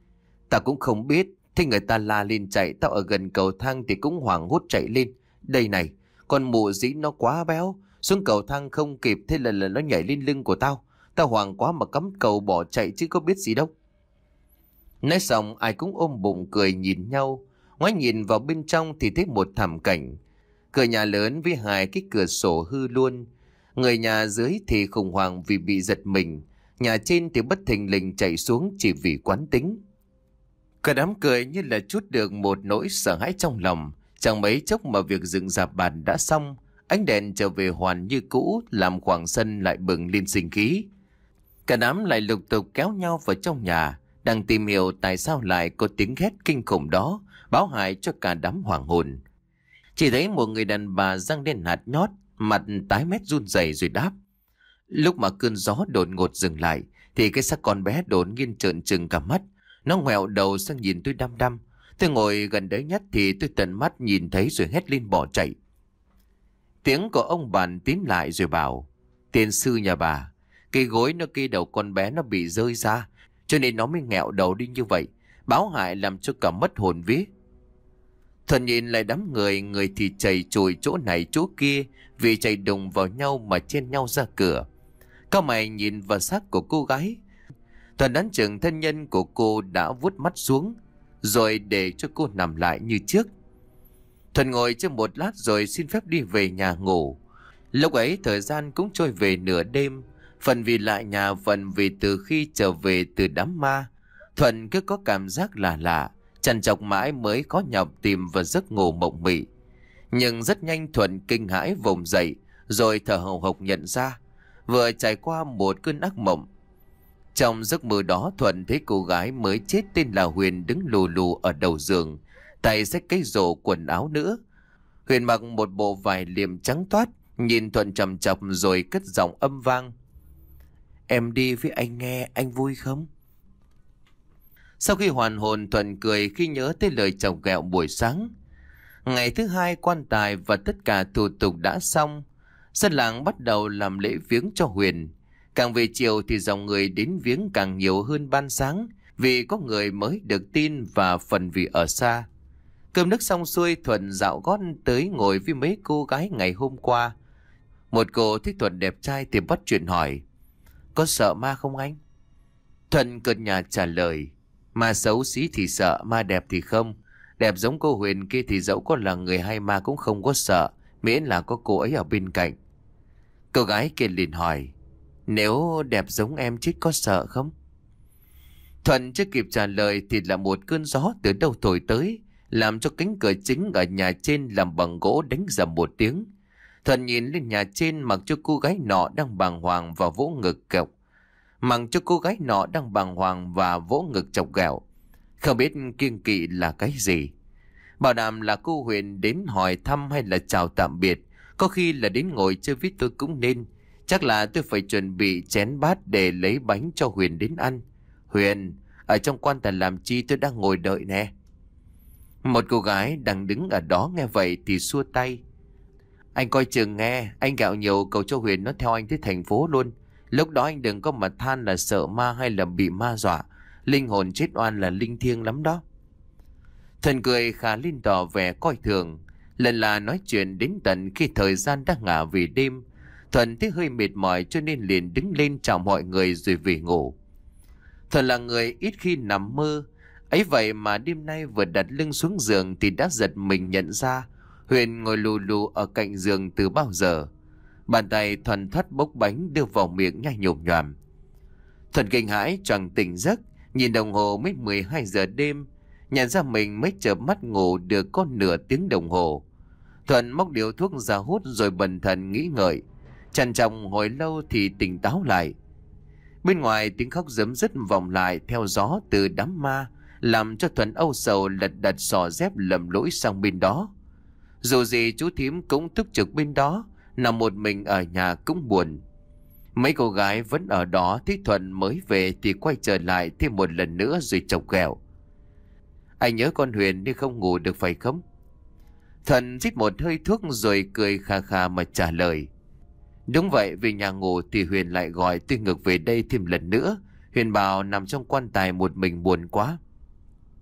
Speaker 1: Tao cũng không biết. Thế người ta la lên chạy, tao ở gần cầu thang thì cũng hoảng hốt chạy lên. Đây này, con mụ dĩ nó quá béo. Xuống cầu thang không kịp, thế là, là nó nhảy lên lưng của tao. Tao hoảng quá mà cắm cầu bỏ chạy chứ có biết gì đâu. Nói xong ai cũng ôm bụng cười nhìn nhau. Ngoái nhìn vào bên trong thì thấy một thảm cảnh. Cửa nhà lớn với hai cái cửa sổ hư luôn. Người nhà dưới thì khủng hoảng vì bị giật mình. Nhà trên thì bất thình lình chạy xuống chỉ vì quán tính. Cả đám cười như là trút được một nỗi sợ hãi trong lòng. Chẳng mấy chốc mà việc dựng rạp bàn đã xong. Ánh đèn trở về hoàn như cũ, làm khoảng sân lại bừng lên sinh khí. Cả đám lại lục tục kéo nhau vào trong nhà, đang tìm hiểu tại sao lại có tiếng hét kinh khủng đó, báo hại cho cả đám hoảng hồn. Chỉ thấy một người đàn bà răng lên hạt nhót, mặt tái mét run rẩy rồi đáp. Lúc mà cơn gió đột ngột dừng lại, thì cái xác con bé đột nhiên trợn trừng cả mắt. Nó ngoẹo đầu sang nhìn tôi đăm đăm. Tôi ngồi gần đấy nhất thì tôi tận mắt nhìn thấy rồi hét lên bỏ chạy. Tiếng của ông bàn tiến lại rồi bảo, tiên sư nhà bà, cái gối nó kia đầu con bé nó bị rơi ra, cho nên nó mới nghẹo đầu đi như vậy, báo hại làm cho cả mất hồn vía. Thuần nhìn lại đám người, người thì chảy chùi chỗ này chỗ kia, vì chạy đùng vào nhau mà chen nhau ra cửa. Cao mày nhìn vào xác của cô gái. Thuần đoán chừng thân nhân của cô đã vuốt mắt xuống, rồi để cho cô nằm lại như trước. Thuần ngồi trên một lát rồi xin phép đi về nhà ngủ. Lúc ấy thời gian cũng trôi về nửa đêm. Phần vì lại nhà, phần vì từ khi trở về từ đám ma, Thuần cứ có cảm giác lạ lạ, trằn trọc mãi mới khó nhọc tìm vào giấc ngủ mộng mị. Nhưng rất nhanh Thuần kinh hãi vùng dậy, rồi thở hồng hộc nhận ra vừa trải qua một cơn ác mộng. Trong giấc mơ đó Thuần thấy cô gái mới chết tên là Huyền đứng lù lù ở đầu giường, tay xách cái rổ quần áo nữa. Huyền mặc một bộ vải liềm trắng toát, nhìn Thuần chằm chằm rồi cất giọng âm vang. Em đi với anh nghe, anh vui không? Sau khi hoàn hồn, Thuần cười khi nhớ tới lời chọc ghẹo buổi sáng. Ngày thứ hai quan tài và tất cả thủ tục đã xong. Dân làng bắt đầu làm lễ viếng cho Huyền. Càng về chiều thì dòng người đến viếng càng nhiều hơn ban sáng, vì có người mới được tin và phần vì ở xa. Cơm nước xong xuôi, Thuần dạo gót tới ngồi với mấy cô gái ngày hôm qua. Một cô thấy Thuần đẹp trai thì bắt chuyện hỏi, có sợ ma không anh? Thuần cợt nhạt trả lời, ma xấu xí thì sợ, ma đẹp thì không. Đẹp giống cô Huyền kia thì dẫu có là người hay ma cũng không có sợ, miễn là có cô ấy ở bên cạnh. Cô gái kia liền hỏi, nếu đẹp giống em chết có sợ không? Thuần chưa kịp trả lời thì là một cơn gió từ đâu thổi tới, làm cho cánh cửa chính ở nhà trên làm bằng gỗ đánh rầm một tiếng. Thuần nhìn lên nhà trên, mặc cho cô gái nọ đang bàng hoàng và vỗ ngực cọc. Mặc cho cô gái nọ đang bàng hoàng và vỗ ngực chọc ghẹo. Không biết kiêng kỵ là cái gì. Bảo đảm là cô Huyền đến hỏi thăm hay là chào tạm biệt. Có khi là đến ngồi chơi với tôi cũng nên. Chắc là tôi phải chuẩn bị chén bát để lấy bánh cho Huyền đến ăn. Huyền, ở trong quan tài làm chi, tôi đang ngồi đợi nè. Một cô gái đang đứng ở đó nghe vậy thì xua tay. Anh coi chừng nghe, anh gạo nhiều cầu cho Huyền nó theo anh tới thành phố luôn. Lúc đó anh đừng có mà than là sợ ma hay là bị ma dọa. Linh hồn chết oan là linh thiêng lắm đó. Thần cười khá lên tỏ vẻ coi thường. Lần là nói chuyện đến tận khi thời gian đã ngả về đêm. Thuần thấy hơi mệt mỏi cho nên liền đứng lên chào mọi người rồi về ngủ. Thuần là người ít khi nằm mơ. Ấy vậy mà đêm nay vừa đặt lưng xuống giường thì đã giật mình nhận ra Huyền ngồi lù lù ở cạnh giường từ bao giờ. Bàn tay Thuần thắt bốc bánh đưa vào miệng nhai nhồm nhòm. Thuần kinh hãi choàng tỉnh giấc, nhìn đồng hồ mới mười hai giờ đêm, nhận ra mình mới chợp mắt ngủ được có nửa tiếng đồng hồ. Thuần móc điếu thuốc ra hút rồi bần thần nghĩ ngợi. Trằn trọc hồi lâu thì tỉnh táo lại. Bên ngoài tiếng khóc giấm dứt vọng lại theo gió từ đám ma, làm cho Thuần âu sầu lật đật xỏ dép lầm lỗi sang bên đó. Dù gì chú thím cũng túc trực bên đó, nằm một mình ở nhà cũng buồn. Mấy cô gái vẫn ở đó, thấy Thuần mới về thì quay trở lại thêm một lần nữa rồi chọc ghẹo. Anh nhớ con Huyền nên không ngủ được phải không? Thuần rít một hơi thuốc rồi cười khà khà mà trả lời. Đúng vậy, về nhà ngủ thì Huyền lại gọi tôi ngược về đây thêm lần nữa. Huyền bảo nằm trong quan tài một mình buồn quá.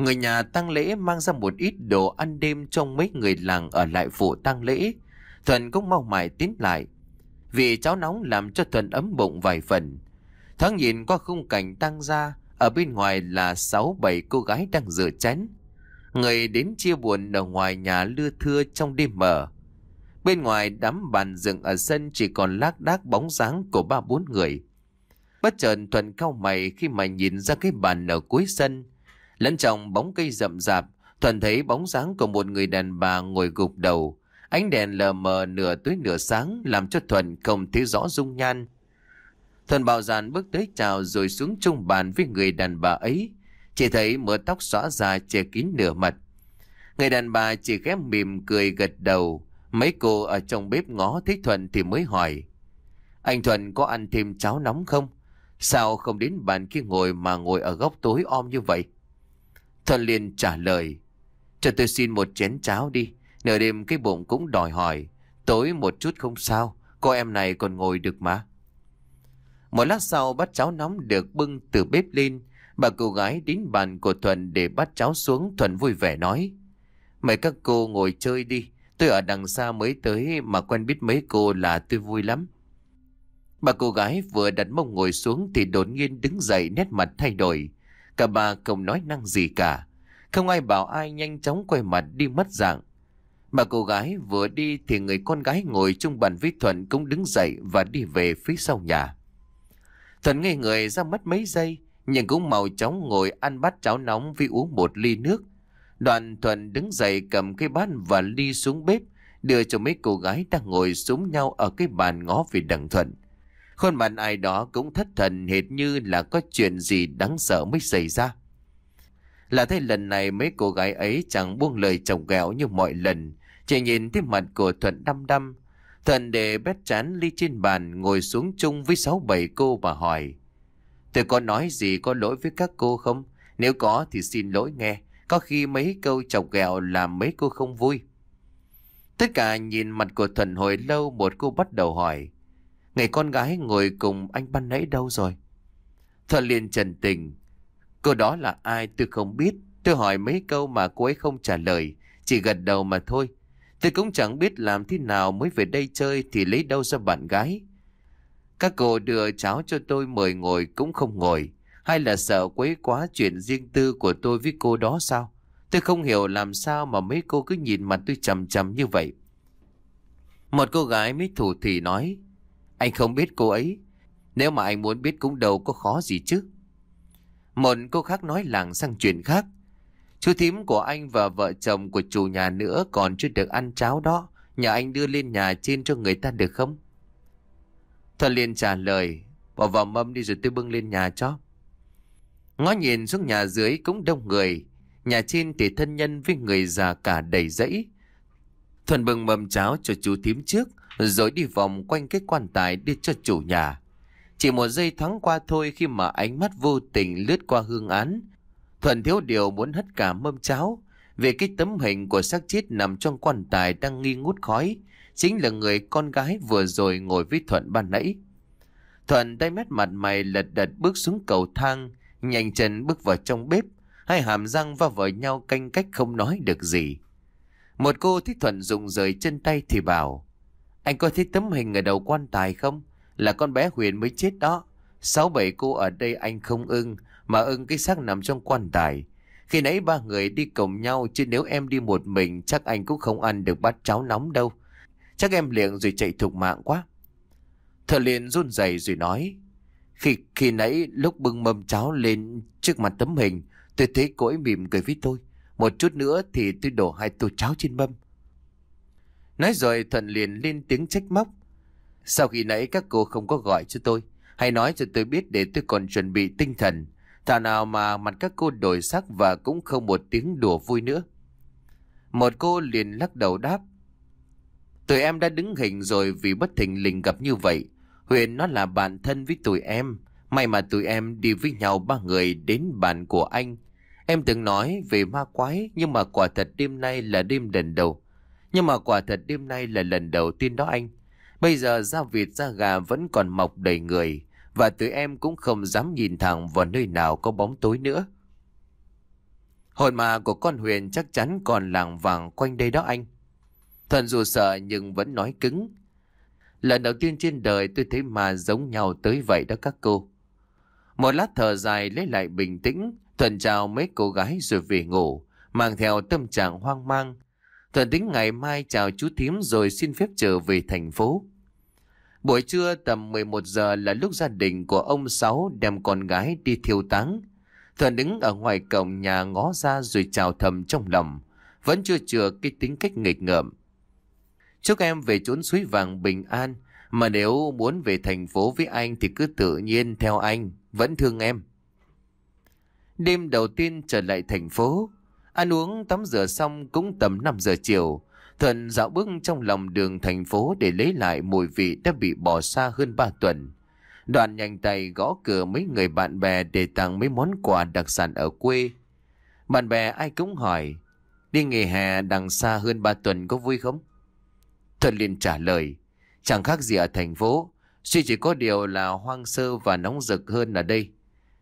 Speaker 1: Người nhà tang lễ mang ra một ít đồ ăn đêm cho mấy người làng ở lại phụ tang lễ. Thuận cũng mau mải tiến lại, vì cháo nóng làm cho Thuận ấm bụng vài phần. Thoáng nhìn qua khung cảnh tang gia, ở bên ngoài là sáu bảy cô gái đang rửa chén. Người đến chia buồn ở ngoài nhà lưa thưa trong đêm mờ. Bên ngoài đám bàn dựng ở sân chỉ còn lác đác bóng dáng của ba bốn người. Bất chợt Thuận cau mày khi mà nhìn ra cái bàn ở cuối sân. Lẫn trong bóng cây rậm rạp, Thuận thấy bóng dáng của một người đàn bà ngồi gục đầu. Ánh đèn lờ mờ nửa tối nửa sáng làm cho Thuận không thấy rõ dung nhan. Thuận bạo dạn bước tới chào rồi xuống chung bàn với người đàn bà ấy. Chỉ thấy mớ tóc xõa ra che kín nửa mặt. Người đàn bà chỉ khẽ mỉm cười gật đầu. Mấy cô ở trong bếp ngó thấy Thuận thì mới hỏi: "Anh Thuận có ăn thêm cháo nóng không? Sao không đến bàn kia ngồi mà ngồi ở góc tối om như vậy?" Thuận liền trả lời: "Cho tôi xin một chén cháo đi. Nửa đêm cái bụng cũng đòi hỏi. Tối một chút không sao, cô em này còn ngồi được mà." Một lát sau bát cháo nóng được bưng từ bếp lên. Bà cô gái đến bàn của Thuận để bát cháo xuống. Thuận vui vẻ nói: "Mời các cô ngồi chơi đi. Tôi ở đằng xa mới tới mà quen biết mấy cô là tôi vui lắm." Bà cô gái vừa đặt mông ngồi xuống thì đột nhiên đứng dậy, nét mặt thay đổi. Cả bà không nói năng gì cả. Không ai bảo ai, nhanh chóng quay mặt đi mất dạng. Bà cô gái vừa đi thì người con gái ngồi chung bàn với Thuận cũng đứng dậy và đi về phía sau nhà. Thuận ngây người ra mất mấy giây, nhưng cũng mau chóng ngồi ăn bát cháo nóng với uống một ly nước. Đoạn Thuận đứng dậy cầm cái bát và ly xuống bếp, đưa cho mấy cô gái đang ngồi xúm nhau ở cái bàn ngó về đằng Thuận. Khuôn mặt ai đó cũng thất thần, hệt như là có chuyện gì đáng sợ mới xảy ra. Là thế lần này mấy cô gái ấy chẳng buông lời chọc ghẹo như mọi lần, chỉ nhìn thấy mặt của Thuận đăm đăm. Thuận để bét chán ly trên bàn, ngồi xuống chung với sáu bảy cô và hỏi: "Tôi có nói gì có lỗi với các cô không? Nếu có thì xin lỗi nghe. Có khi mấy câu chọc ghẹo làm mấy cô không vui." Tất cả nhìn mặt của Thuận hồi lâu. Một cô bắt đầu hỏi: "Người con gái ngồi cùng anh ban nãy đâu rồi?" Thuận liền trần tình: "Cô đó là ai tôi không biết. Tôi hỏi mấy câu mà cô ấy không trả lời, chỉ gật đầu mà thôi. Tôi cũng chẳng biết làm thế nào mới về đây chơi thì lấy đâu ra bạn gái. Các cô đưa cháo cho tôi mời ngồi cũng không ngồi. Hay là sợ quấy quá chuyện riêng tư của tôi với cô đó sao? Tôi không hiểu làm sao mà mấy cô cứ nhìn mặt tôi chằm chằm như vậy." Một cô gái mới thủ thỉ nói: "Anh không biết cô ấy. Nếu mà anh muốn biết cũng đâu có khó gì chứ." Một cô khác nói làng sang chuyện khác: "Chú thím của anh và vợ chồng của chủ nhà nữa còn chưa được ăn cháo đó. Nhà anh đưa lên nhà trên cho người ta được không?" Thuận liền trả lời: "Bỏ vào mâm đi rồi tôi bưng lên nhà cho." Ngó nhìn xuống nhà dưới cũng đông người. Nhà trên thì thân nhân với người già cả đầy dãy. Thuận bưng mâm cháo cho chú thím trước, rồi đi vòng quanh cái quan tài đưa cho chủ nhà. Chỉ một giây thoáng qua thôi, khi mà ánh mắt vô tình lướt qua hương án, Thuận thiếu điều muốn hất cả mâm cháo. Về cái tấm hình của xác chết nằm trong quan tài đang nghi ngút khói, chính là người con gái vừa rồi ngồi với Thuận ban nãy. Thuận tay mét mặt mày lật đật bước xuống cầu thang, nhanh chân bước vào trong bếp. Hai hàm răng va vào nhau canh cách không nói được gì. Một cô thích Thuận rụng rời chân tay thì bảo: "Anh có thấy tấm hình ở đầu quan tài không? Là con bé Huyền mới chết đó. Sáu bảy cô ở đây anh không ưng, mà ưng cái xác nằm trong quan tài. Khi nãy ba người đi cùng nhau, chứ nếu em đi một mình chắc anh cũng không ăn được bát cháo nóng đâu. Chắc em liệng rồi chạy thục mạng quá." Thuận liền run rẩy rồi nói: Khi khi nãy lúc bưng mâm cháo lên trước mặt tấm hình, tôi thấy cô ấy mỉm cười với tôi. Một chút nữa thì tôi đổ hai tô cháo trên mâm." Nói rồi Thuận liền lên tiếng trách móc: "Sao khi nãy các cô không có gọi cho tôi, hay nói cho tôi biết để tôi còn chuẩn bị tinh thần. Thảo nào mà mặt các cô đổi sắc và cũng không một tiếng đùa vui nữa." Một cô liền lắc đầu đáp: "Tụi em đã đứng hình rồi vì bất thình lình gặp như vậy. Huyền nó là bạn thân với tụi em. May mà tụi em đi với nhau ba người đến bàn của anh. Em từng nói về ma quái, nhưng mà quả thật đêm nay là đêm lần đầu. Nhưng mà quả thật đêm nay là lần đầu tiên đó anh. Bây giờ da vịt da gà vẫn còn mọc đầy người, và tụi em cũng không dám nhìn thẳng vào nơi nào có bóng tối nữa." Hồn ma của con Huyền chắc chắn còn lảng vảng quanh đây đó anh. Thuận dù sợ nhưng vẫn nói cứng. Lần đầu tiên trên đời tôi thấy ma giống nhau tới vậy đó các cô. Một lát thở dài lấy lại bình tĩnh, Thuận chào mấy cô gái rồi về ngủ, mang theo tâm trạng hoang mang. Thuận tính ngày mai chào chú thím rồi xin phép trở về thành phố. Buổi trưa tầm mười một giờ là lúc gia đình của ông Sáu đem con gái đi thiêu táng. Thuận đứng ở ngoài cổng nhà ngó ra rồi chào thầm trong lòng, vẫn chưa chừa cái tính cách nghịch ngợm. Chúc em về chốn suối vàng bình an, mà nếu muốn về thành phố với anh thì cứ tự nhiên theo anh, vẫn thương em. Đêm đầu tiên trở lại thành phố, ăn uống tắm rửa xong cũng tầm năm giờ chiều. Thuận dạo bước trong lòng đường thành phố để lấy lại mùi vị đã bị bỏ xa hơn ba tuần. Đoạn nhanh tay gõ cửa mấy người bạn bè để tặng mấy món quà đặc sản ở quê. Bạn bè ai cũng hỏi, đi nghỉ hè đằng xa hơn ba tuần có vui không? Thuận liền trả lời, chẳng khác gì ở thành phố, duy chỉ có điều là hoang sơ và nóng rực hơn ở đây.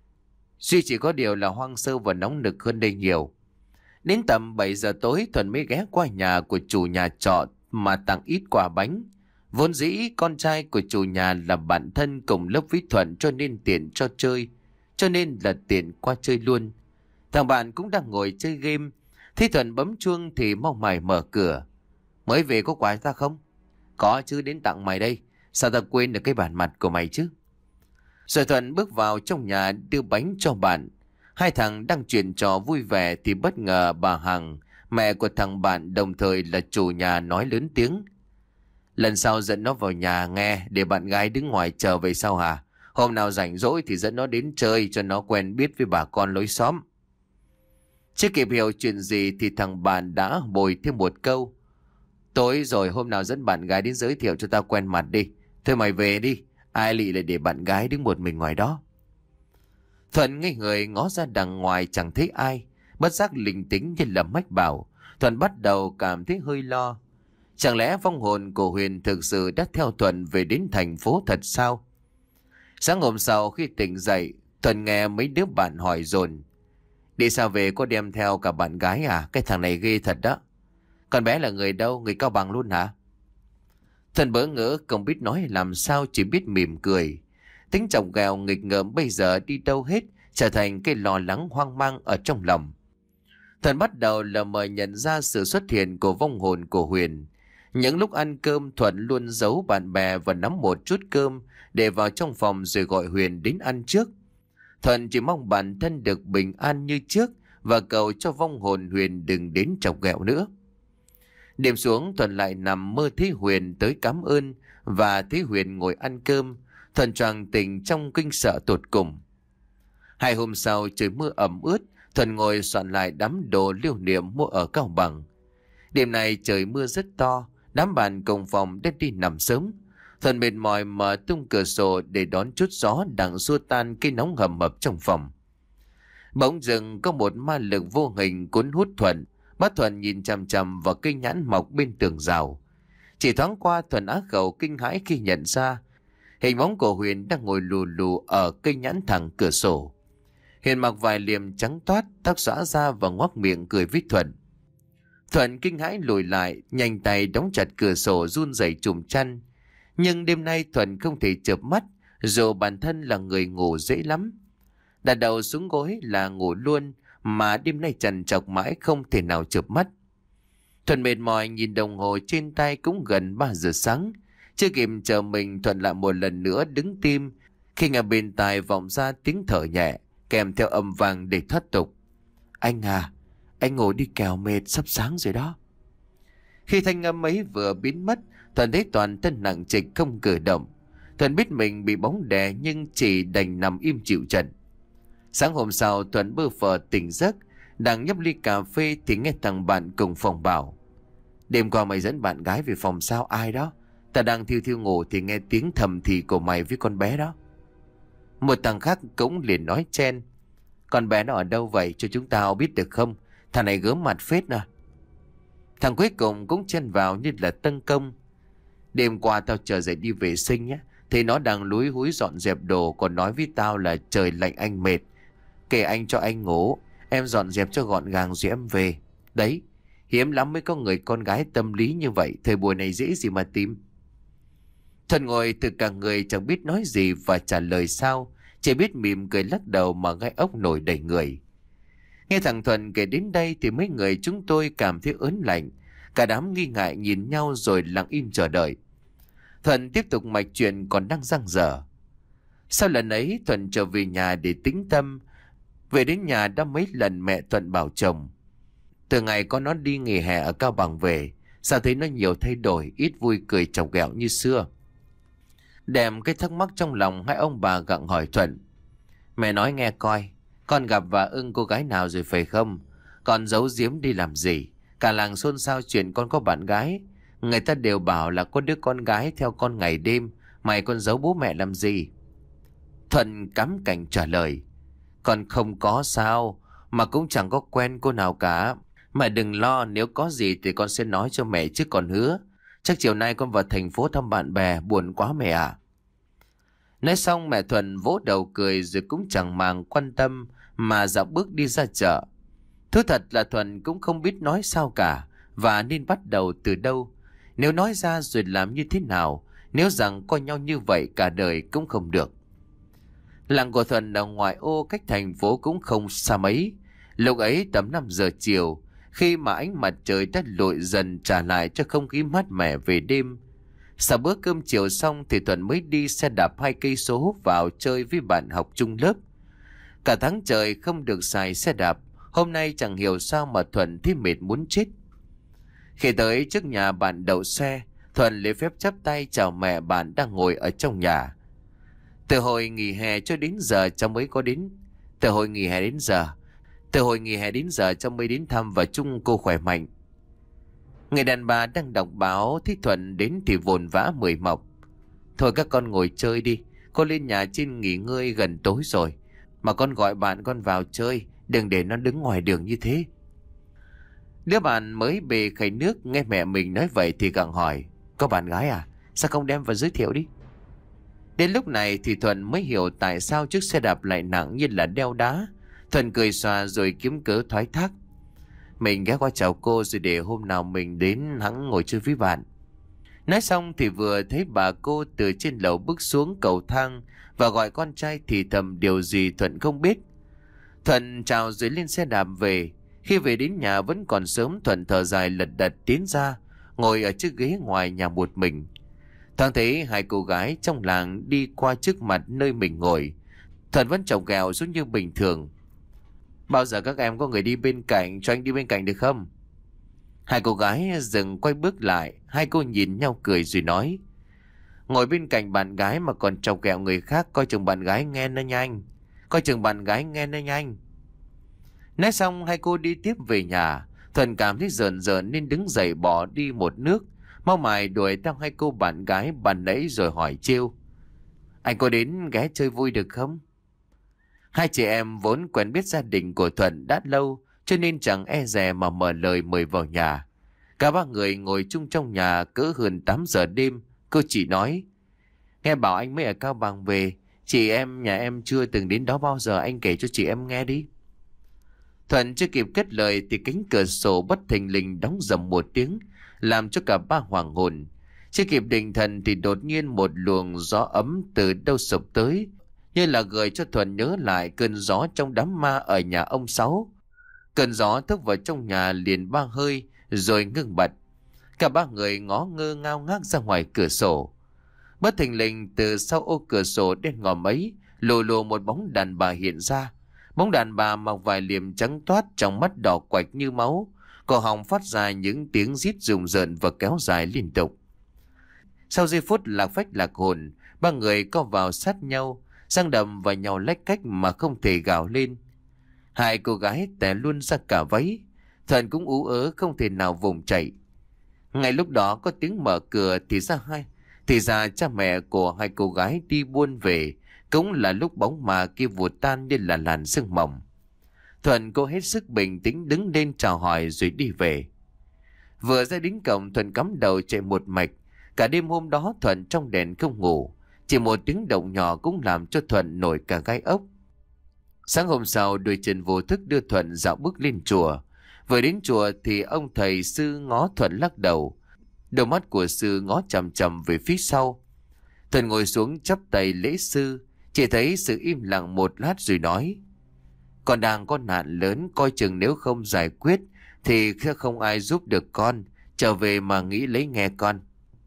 Speaker 1: Duy chỉ có điều là hoang sơ và nóng nực hơn đây nhiều. Đến tầm bảy giờ tối Thuận mới ghé qua nhà của chủ nhà trọ mà tặng ít quà bánh. Vốn dĩ con trai của chủ nhà là bạn thân cùng lớp với Thuận cho nên tiện cho chơi, cho nên là tiện qua chơi luôn. Thằng bạn cũng đang ngồi chơi game, thấy Thuận bấm chuông thì mau mải mở cửa. Mới về có quà ta không? Có chứ, đến tặng mày đây. Sao ta quên được cái bản mặt của mày chứ? Rồi Thuận bước vào trong nhà đưa bánh cho bạn. Hai thằng đang chuyện trò vui vẻ thì bất ngờ bà Hằng, mẹ của thằng bạn đồng thời là chủ nhà, nói lớn tiếng. Lần sau dẫn nó vào nhà nghe, để bạn gái đứng ngoài chờ về sau hả? Hôm nào rảnh rỗi thì dẫn nó đến chơi cho nó quen biết với bà con lối xóm. Chưa kịp hiểu chuyện gì thì thằng bạn đã bồi thêm một câu. Tối rồi hôm nào dẫn bạn gái đến giới thiệu cho tao quen mặt đi. Thôi mày về đi, ai lị lại để bạn gái đứng một mình ngoài đó. Thuận ngây người ngó ra đằng ngoài chẳng thấy ai, bất giác linh tính như là mách bảo. Thuận bắt đầu cảm thấy hơi lo. Chẳng lẽ vong hồn của Huyền thực sự đã theo Thuận về đến thành phố thật sao? Sáng hôm sau khi tỉnh dậy, Thuận nghe mấy đứa bạn hỏi dồn. Đi sao về, có đem theo cả bạn gái à? Cái thằng này ghê thật đó. Con bé là người đâu, người Cao Bằng luôn hả? Thuận bỡ ngỡ không biết nói làm sao, chỉ biết mỉm cười. Tính chồng ghẹo nghịch ngợm bây giờ đi đâu hết, trở thành cái lo lắng hoang mang ở trong lòng. Thuận bắt đầu lờ mờ nhận ra sự xuất hiện của vong hồn của Huyền. Những lúc ăn cơm Thuận luôn giấu bạn bè và nắm một chút cơm để vào trong phòng rồi gọi Huyền đến ăn trước. Thuận chỉ mong bản thân được bình an như trước và cầu cho vong hồn Huyền đừng đến chọc ghẹo nữa. Đêm xuống Thuận lại nằm mơ thấy Huyền tới cảm ơn và thấy Huyền ngồi ăn cơm. Thuận choàng tỉnh trong kinh sợ tột cùng. Hai hôm sau trời mưa ẩm ướt, Thuận ngồi soạn lại đám đồ lưu niệm mua ở Cao Bằng. Đêm này trời mưa rất to, đám bạn cùng phòng đã đi nằm sớm. Thuận mệt mỏi mở tung cửa sổ để đón chút gió đặng xua tan cái nóng hầm hập trong phòng. Bỗng dưng có một ma lực vô hình cuốn hút Thuận, bắt Thuận nhìn chằm chằm vào cây nhãn mọc bên tường rào. Chỉ thoáng qua Thuận á khẩu kinh hãi khi nhận ra hình bóng của Huyền đang ngồi lù lù ở cây nhãn thẳng cửa sổ. Huyền mặc vài liềm trắng toát, tóc xõa ra và ngoác miệng cười với Thuận. Thuận kinh hãi lùi lại, nhanh tay đóng chặt cửa sổ, run rẩy trùm chăn. Nhưng đêm nay Thuận không thể chợp mắt, dù bản thân là người ngủ dễ lắm. Đặt đầu xuống gối là ngủ luôn, mà đêm nay trằn trọc mãi không thể nào chợp mắt. Thuận mệt mỏi nhìn đồng hồ trên tay, cũng gần ba giờ sáng. Chưa kịp chờ mình, Thuận lại một lần nữa đứng tim khi nghe bên tai vọng ra tiếng thở nhẹ kèm theo âm vang để thoát tục. Anh à, anh ngủ đi kẻo mệt, sắp sáng rồi đó. Khi thanh âm ấy vừa biến mất, Thuận thấy toàn thân nặng trịch không cử động. Thuận biết mình bị bóng đè nhưng chỉ đành nằm im chịu trận. Sáng hôm sau Thuận bơ phờ tỉnh giấc, đang nhấp ly cà phê thì nghe thằng bạn cùng phòng bảo. Đêm qua mày dẫn bạn gái về phòng sao? Ai đó? Ta đang thiêu thiêu ngủ thì nghe tiếng thầm thì của mày với con bé đó. Một thằng khác cũng liền nói chen. Con bé nó ở đâu vậy, cho chúng tao biết được không? Thằng này gớm mặt phết nè. Thằng cuối cùng cũng chen vào như là tấn công. Đêm qua tao chờ dậy đi vệ sinh nhé, thì nó đang lúi húi dọn dẹp đồ, còn nói với tao là trời lạnh anh mệt, kể anh cho anh ngủ. Em dọn dẹp cho gọn gàng rồi em về. Đấy, hiếm lắm mới có người con gái tâm lý như vậy. Thời buổi này dễ gì mà tìm. Thuận ngồi từ cả người chẳng biết nói gì và trả lời sao. Chỉ biết mỉm cười lắc đầu mà gai ốc nổi đầy người. Nghe thằng Thuận kể đến đây thì mấy người chúng tôi cảm thấy ớn lạnh. Cả đám nghi ngại nhìn nhau rồi lặng im chờ đợi. Thuận tiếp tục mạch chuyện còn đang dang dở. Sau lần ấy Thuận trở về nhà để tĩnh tâm. Về đến nhà đã mấy lần mẹ Thuận bảo chồng: từ ngày con nó đi nghỉ hè ở Cao Bằng về, sao thấy nó nhiều thay đổi, ít vui cười chọc ghẹo như xưa. Đem cái thắc mắc trong lòng, hai ông bà gặng hỏi Thuận: mẹ nói nghe coi, con gặp và ưng cô gái nào rồi phải không? Con giấu giếm đi làm gì? Cả làng xôn xao chuyện con có bạn gái. Người ta đều bảo là có đứa con gái theo con ngày đêm. Mày con giấu bố mẹ làm gì? Thuận cắm cảnh trả lời: con không có sao, mà cũng chẳng có quen cô nào cả. Mẹ đừng lo, nếu có gì thì con sẽ nói cho mẹ chứ còn hứa. Chắc chiều nay con vào thành phố thăm bạn bè, buồn quá mẹ à. Nói xong mẹ Thuận vỗ đầu cười rồi cũng chẳng màng quan tâm mà dạo bước đi ra chợ. Thú thật là Thuận cũng không biết nói sao cả và nên bắt đầu từ đâu. Nếu nói ra rồi làm như thế nào, nếu rằng coi nhau như vậy cả đời cũng không được. Làng của Thuận ở ngoài ô cách thành phố cũng không xa mấy. Lúc ấy tầm năm giờ chiều, khi mà ánh mặt trời đã lội dần trả lại cho không khí mát mẻ về đêm. Sau bữa cơm chiều xong thì Thuận mới đi xe đạp hai cây số vào chơi với bạn học chung lớp. Cả tháng trời không được xài xe đạp, hôm nay chẳng hiểu sao mà Thuận thấy mệt muốn chết. Khi tới trước nhà bạn đậu xe, Thuận lấy phép chắp tay chào mẹ bạn đang ngồi ở trong nhà. Từ hồi nghỉ hè cho đến giờ cháu mới có đến. Từ hồi nghỉ hè đến giờ, từ hồi nghỉ hè đến giờ cháu mới đến thăm và chúc cô khỏe mạnh. Người đàn bà đang đọc báo thấy Thuận đến thì vồn vã mời mọc: thôi các con ngồi chơi đi, con lên nhà trên nghỉ ngơi, gần tối rồi. Mà con gọi bạn con vào chơi, đừng để nó đứng ngoài đường như thế. Đứa bạn mới bề khay nước nghe mẹ mình nói vậy thì gặng hỏi: có bạn gái à? Sao không đem vào giới thiệu đi? Đến lúc này thì Thuận mới hiểu tại sao chiếc xe đạp lại nặng như là đeo đá. Thuận cười xòa rồi kiếm cớ thoái thác: mình ghé qua chào cô rồi để hôm nào mình đến hẵng ngồi chơi với bạn. Nói xong thì vừa thấy bà cô từ trên lầu bước xuống cầu thang và gọi con trai thì thầm điều gì Thuận không biết. Thuận chào rồi lên xe đạp về. Khi về đến nhà vẫn còn sớm, Thuận thở dài lật đật tiến ra, ngồi ở chiếc ghế ngoài nhà một mình. Thoáng thấy hai cô gái trong làng đi qua trước mặt nơi mình ngồi. Thuận vẫn chọc ghẹo giống như bình thường: bao giờ các em có người đi bên cạnh, cho anh đi bên cạnh được không? Hai cô gái dừng quay bước lại, hai cô nhìn nhau cười rồi nói: ngồi bên cạnh bạn gái mà còn chọc ghẹo người khác, coi chừng bạn gái nghe nó nhanh. Coi chừng bạn gái nghe nó nhanh. Nói xong hai cô đi tiếp về nhà. Thuận cảm thấy rờn rợn nên đứng dậy bỏ đi một nước, mau mải đuổi theo hai cô bạn gái bàn nãy rồi hỏi trêu: anh có đến ghé chơi vui được không? Hai chị em vốn quen biết gia đình của Thuận đã lâu, cho nên chẳng e dè mà mở lời mời vào nhà. Cả ba người ngồi chung trong nhà cỡ hơn tám giờ đêm. Cô chị nói: nghe bảo anh mới ở Cao Bằng về, chị em nhà em chưa từng đến đó bao giờ, anh kể cho chị em nghe đi. Thuận chưa kịp cất lời thì cánh cửa sổ bất thình lình đóng rầm một tiếng, làm cho cả ba hoảng hồn. Chưa kịp định thần thì đột nhiên một luồng gió ấm từ đâu sộc tới, như là gợi cho Thuận nhớ lại cơn gió trong đám ma ở nhà ông Sáu. Cơn gió thốc vào trong nhà liền ba hơi rồi ngưng bật. Cả ba người ngó ngơ ngao ngác ra ngoài cửa sổ. Bất thình lình từ sau ô cửa sổ đen ngòm ấy lù lù một bóng đàn bà hiện ra. Bóng đàn bà mặc vải liềm trắng toát, trong mắt đỏ quạch như máu, cổ họng phát ra những tiếng rít rùng rợn và kéo dài liên tục. Sau giây phút lạc phách lạc hồn, ba người co vào sát nhau, răng đầm vào nhau lách cách mà không thể gào lên. Hai cô gái té luôn ra cả váy. Thuận cũng ú ớ không thể nào vùng chạy. Ngay lúc đó có tiếng mở cửa thì ra hai thì ra cha mẹ của hai cô gái đi buôn về. Cũng là lúc bóng ma kia vụt tan như là làn sương mỏng. Thuận cô hết sức bình tĩnh đứng lên chào hỏi rồi đi về. Vừa ra đến cổng, Thuận cắm đầu chạy một mạch. Cả đêm hôm đó Thuận trong đèn không ngủ. Chỉ một tiếng động nhỏ cũng làm cho Thuận nổi cả gai ốc. Sáng hôm sau, đôi chân vô thức đưa Thuận dạo bước lên chùa. Vừa đến chùa thì ông thầy sư ngó Thuận lắc đầu. Đôi mắt của sư ngó chằm chằm về phía sau. Thuận ngồi xuống chắp tay lễ sư, chỉ thấy sự im lặng một lát rồi nói: Con đang có nạn lớn, coi chừng nếu không giải quyết thì không ai giúp được con. Trở về mà nghĩ lấy nghe con.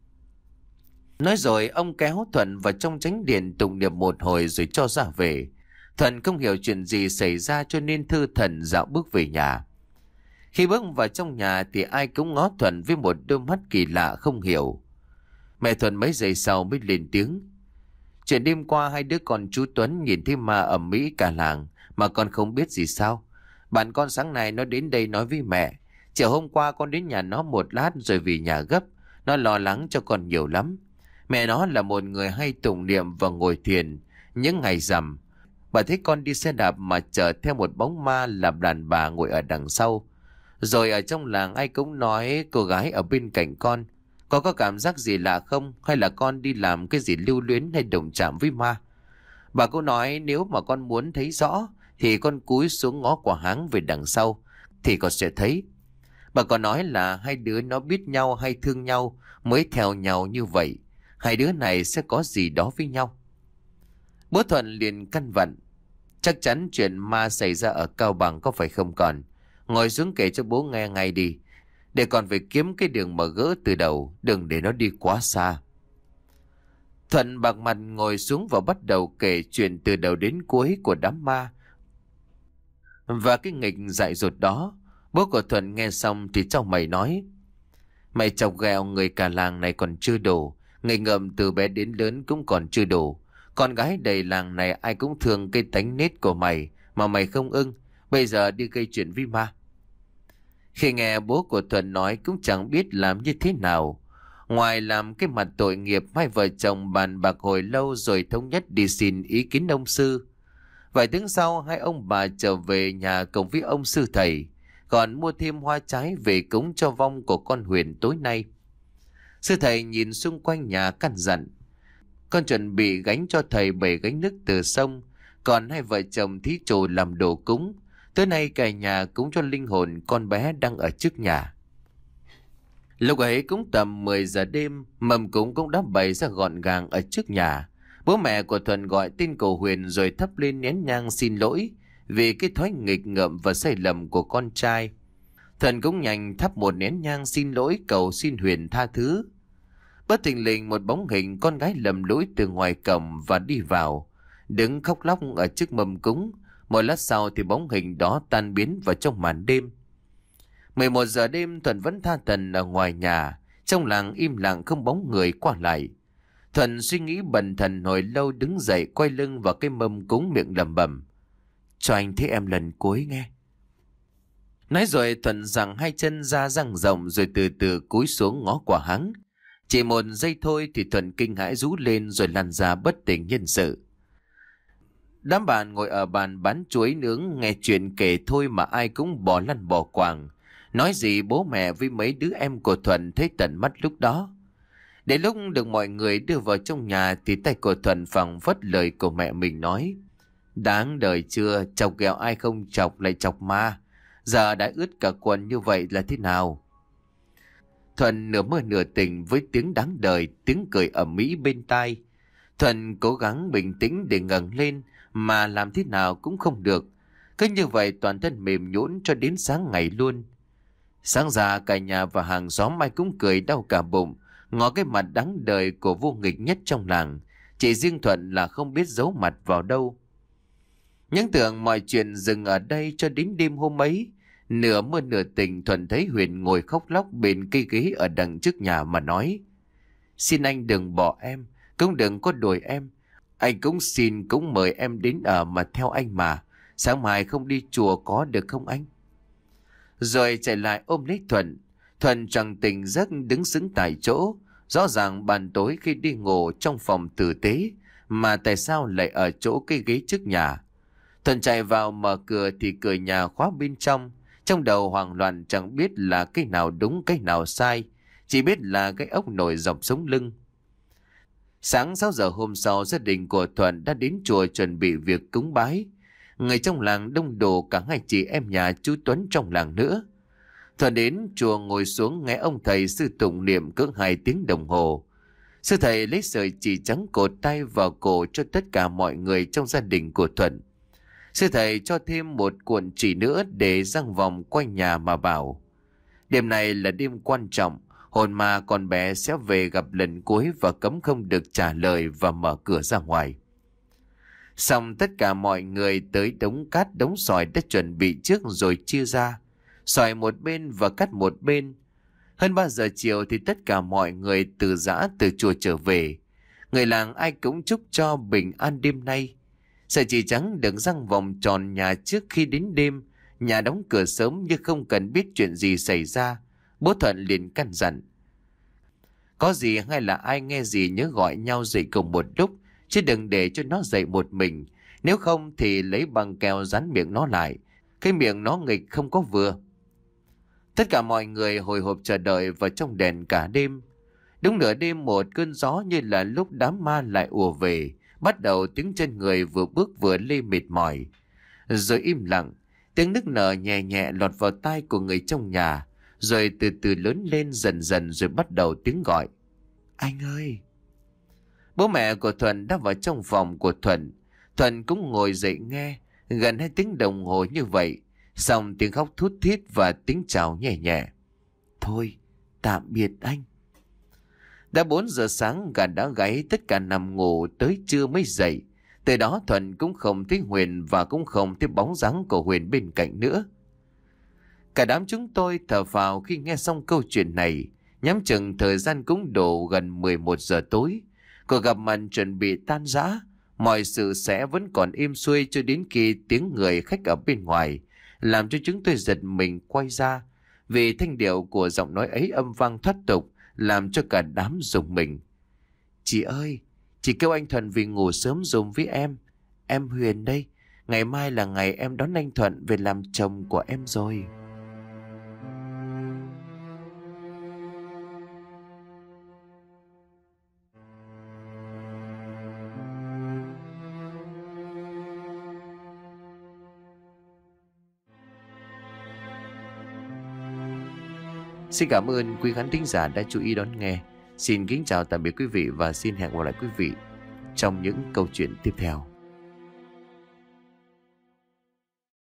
Speaker 1: Nói rồi ông kéo Thuận vào trong chánh điện tụng niệm một hồi rồi cho ra về. Thuận không hiểu chuyện gì xảy ra cho nên thư thần dạo bước về nhà. Khi bước vào trong nhà thì ai cũng ngó Thuận với một đôi mắt kỳ lạ không hiểu. Mẹ Thuận mấy giây sau mới lên tiếng: Chuyện đêm qua hai đứa con chú Tuấn nhìn thấy ma ầm ĩ cả làng mà con không biết gì sao? Bạn con sáng nay nó đến đây nói với mẹ. Chiều hôm qua con đến nhà nó một lát rồi về nhà gấp. Nó lo lắng cho con nhiều lắm. Mẹ nó là một người hay tụng niệm và ngồi thiền những ngày rằm. Bà thấy con đi xe đạp mà chở theo một bóng ma là đàn bà ngồi ở đằng sau. Rồi ở trong làng ai cũng nói cô gái ở bên cạnh con. Con có cảm giác gì lạ không? Hay là con đi làm cái gì lưu luyến hay đồng chạm với ma? Bà cũng nói nếu mà con muốn thấy rõ thì con cúi xuống ngó quả háng về đằng sau thì con sẽ thấy. Bà còn nói là hai đứa nó biết nhau hay thương nhau mới theo nhau như vậy. Hai đứa này sẽ có gì đó với nhau. Bố Thuận liền căn vặn: Chắc chắn chuyện ma xảy ra ở Cao Bằng có phải không con? Ngồi xuống kể cho bố nghe ngay đi. Để con phải kiếm cái đường mà gỡ từ đầu. Đừng để nó đi quá xa. Thuận bạc mặt ngồi xuống và bắt đầu kể chuyện từ đầu đến cuối của đám ma. Và cái nghịch dại dột đó. Bố của Thuận nghe xong thì trong mày nói: Mày chọc ghẹo người cả làng này còn chưa đủ. Nghịch ngợm từ bé đến lớn cũng còn chưa đủ. Con gái đầy làng này ai cũng thương cái tánh nết của mày mà mày không ưng. Bây giờ đi gây chuyện với ma. Khi nghe bố của Thuận nói cũng chẳng biết làm như thế nào. Ngoài làm cái mặt tội nghiệp, hai vợ chồng bàn bạc hồi lâu rồi thống nhất đi xin ý kiến ông sư. Vài tiếng sau hai ông bà trở về nhà cùng với ông sư thầy, còn mua thêm hoa trái về cúng cho vong của con Huyền tối nay. Sư thầy nhìn xung quanh nhà căn dặn: Con chuẩn bị gánh cho thầy bảy gánh nước từ sông, còn hai vợ chồng thí chủ làm đồ cúng. Tối nay cả nhà cúng cho linh hồn con bé đang ở trước nhà. Lúc ấy cũng tầm mười giờ đêm, mâm cúng cũng đã bày ra gọn gàng ở trước nhà. Bố mẹ của Thuận gọi tên cậu Huyền rồi thắp lên nén nhang xin lỗi vì cái thói nghịch ngợm và sai lầm của con trai. Thuận cũng nhanh thắp một nén nhang xin lỗi cầu xin Huyền tha thứ. Bất thình lình một bóng hình con gái lầm lũi từ ngoài cổng và đi vào, đứng khóc lóc ở trước mâm cúng. Một lát sau thì bóng hình đó tan biến vào trong màn đêm. mười một giờ đêm Thuận vẫn tha thần ở ngoài nhà. Trong làng im lặng không bóng người qua lại. Thuận suy nghĩ bần thần hồi lâu đứng dậy quay lưng vào cái mâm cúng miệng lẩm bẩm: Cho anh thấy em lần cuối nghe. Nói rồi Thuận giằng hai chân ra dang rộng rồi từ từ cúi xuống ngó quả háng. Chỉ một giây thôi thì Thuận kinh hãi rú lên rồi lăn ra bất tỉnh nhân sự. Đám bạn ngồi ở bàn bán chuối nướng nghe chuyện kể thôi mà ai cũng bỏ lăn bỏ quàng. Nói gì bố mẹ với mấy đứa em của Thuận thấy tận mắt lúc đó. Đến lúc được mọi người đưa vào trong nhà thì tay của Thuận phảng phất lời của mẹ mình nói: Đáng đời chưa, chọc ghẹo ai không chọc lại chọc ma. Giờ đã ướt cả quần như vậy là thế nào? Thuận nửa mơ nửa tỉnh với tiếng đáng đời, tiếng cười ầm ĩ bên tai. Thuận cố gắng bình tĩnh để ngẩng lên mà làm thế nào cũng không được. Cứ như vậy toàn thân mềm nhũn cho đến sáng ngày luôn. Sáng ra cả nhà và hàng xóm ai cũng cười đau cả bụng, ngó cái mặt đáng đời của vô nghịch nhất trong làng. Chỉ riêng Thuận là không biết giấu mặt vào đâu. Những tưởng mọi chuyện dừng ở đây cho đến đêm hôm ấy. Nửa mơ nửa tỉnh Thuận thấy Huyền ngồi khóc lóc bên cây ghế ở đằng trước nhà mà nói: Xin anh đừng bỏ em, cũng đừng có đuổi em. Anh cũng xin cũng mời em đến ở mà theo anh mà. Sáng mai không đi chùa có được không anh? Rồi chạy lại ôm lấy Thuận. Thuận chẳng tỉnh giấc đứng sững tại chỗ. Rõ ràng ban tối khi đi ngủ trong phòng tử tế, mà tại sao lại ở chỗ cái ghế trước nhà? Thuận chạy vào mở cửa thì cửa nhà khóa bên trong. Trong đầu hoảng loạn chẳng biết là cái nào đúng cái nào sai. Chỉ biết là cái ốc nổi dọc sống lưng. Sáng sáu giờ hôm sau gia đình của Thuận đã đến chùa chuẩn bị việc cúng bái. Người trong làng đông đủ, cả hai chị em nhà chú Tuấn trong làng nữa. Thuận đến chùa ngồi xuống nghe ông thầy sư tụng niệm cỡ hai tiếng đồng hồ. Sư thầy lấy sợi chỉ trắng cột tay vào cổ cho tất cả mọi người trong gia đình của Thuận. Sư thầy cho thêm một cuộn chỉ nữa để răng vòng quanh nhà mà bảo: đêm này là đêm quan trọng, hồn ma con bé sẽ về gặp lần cuối và cấm không được trả lời và mở cửa ra ngoài. Xong tất cả mọi người tới đống cát đống sỏi đã chuẩn bị trước rồi chia ra, sỏi một bên và cát một bên. Hơn ba giờ chiều thì tất cả mọi người từ giã từ chùa trở về. Người làng ai cũng chúc cho bình an đêm nay. Sợi chỉ trắng được răng vòng tròn nhà trước khi đến đêm. Nhà đóng cửa sớm nhưng không cần biết chuyện gì xảy ra. Bố Thuận liền căn dặn: có gì hay là ai nghe gì nhớ gọi nhau dậy cùng một lúc, chứ đừng để cho nó dậy một mình. Nếu không thì lấy băng keo dán miệng nó lại. Cái miệng nó nghịch không có vừa. Tất cả mọi người hồi hộp chờ đợi vào trong đèn cả đêm. Đúng nửa đêm, một cơn gió như là lúc đám ma lại ùa về. Bắt đầu tiếng chân người vừa bước vừa lê mệt mỏi. Rồi im lặng, tiếng nức nở nhẹ nhẹ lọt vào tai của người trong nhà. Rồi từ từ lớn lên dần dần, rồi bắt đầu tiếng gọi: anh ơi! Bố mẹ của Thuận đã vào trong phòng của Thuận. Thuận cũng ngồi dậy nghe. Gần hai tiếng đồng hồ như vậy, xong tiếng khóc thút thít và tiếng chào nhẹ nhẹ: thôi, tạm biệt anh. Đã bốn giờ sáng, gà đã gáy, tất cả nằm ngủ tới trưa mới dậy. Từ đó Thuận cũng không thấy Huyền và cũng không thấy bóng dáng của Huyền bên cạnh nữa. Cả đám chúng tôi thở phào khi nghe xong câu chuyện này. Nhắm chừng thời gian cũng đổ gần mười một giờ tối. Cuộc gặp mặt chuẩn bị tan rã. Mọi sự sẽ vẫn còn êm xuôi cho đến khi tiếng người khách ở bên ngoài làm cho chúng tôi giật mình quay ra, vì thanh điệu của giọng nói ấy âm vang thoát tục, làm cho cả đám rùng mình. Chị ơi, chị kêu anh Thuận về ngủ sớm dùm với em. Em Huyền đây. Ngày mai là ngày em đón anh Thuận về làm chồng của em rồi. Xin cảm ơn quý khán thính giả đã chú ý đón nghe. Xin kính chào tạm biệt quý vị và xin hẹn gặp lại quý vị trong những câu chuyện tiếp theo.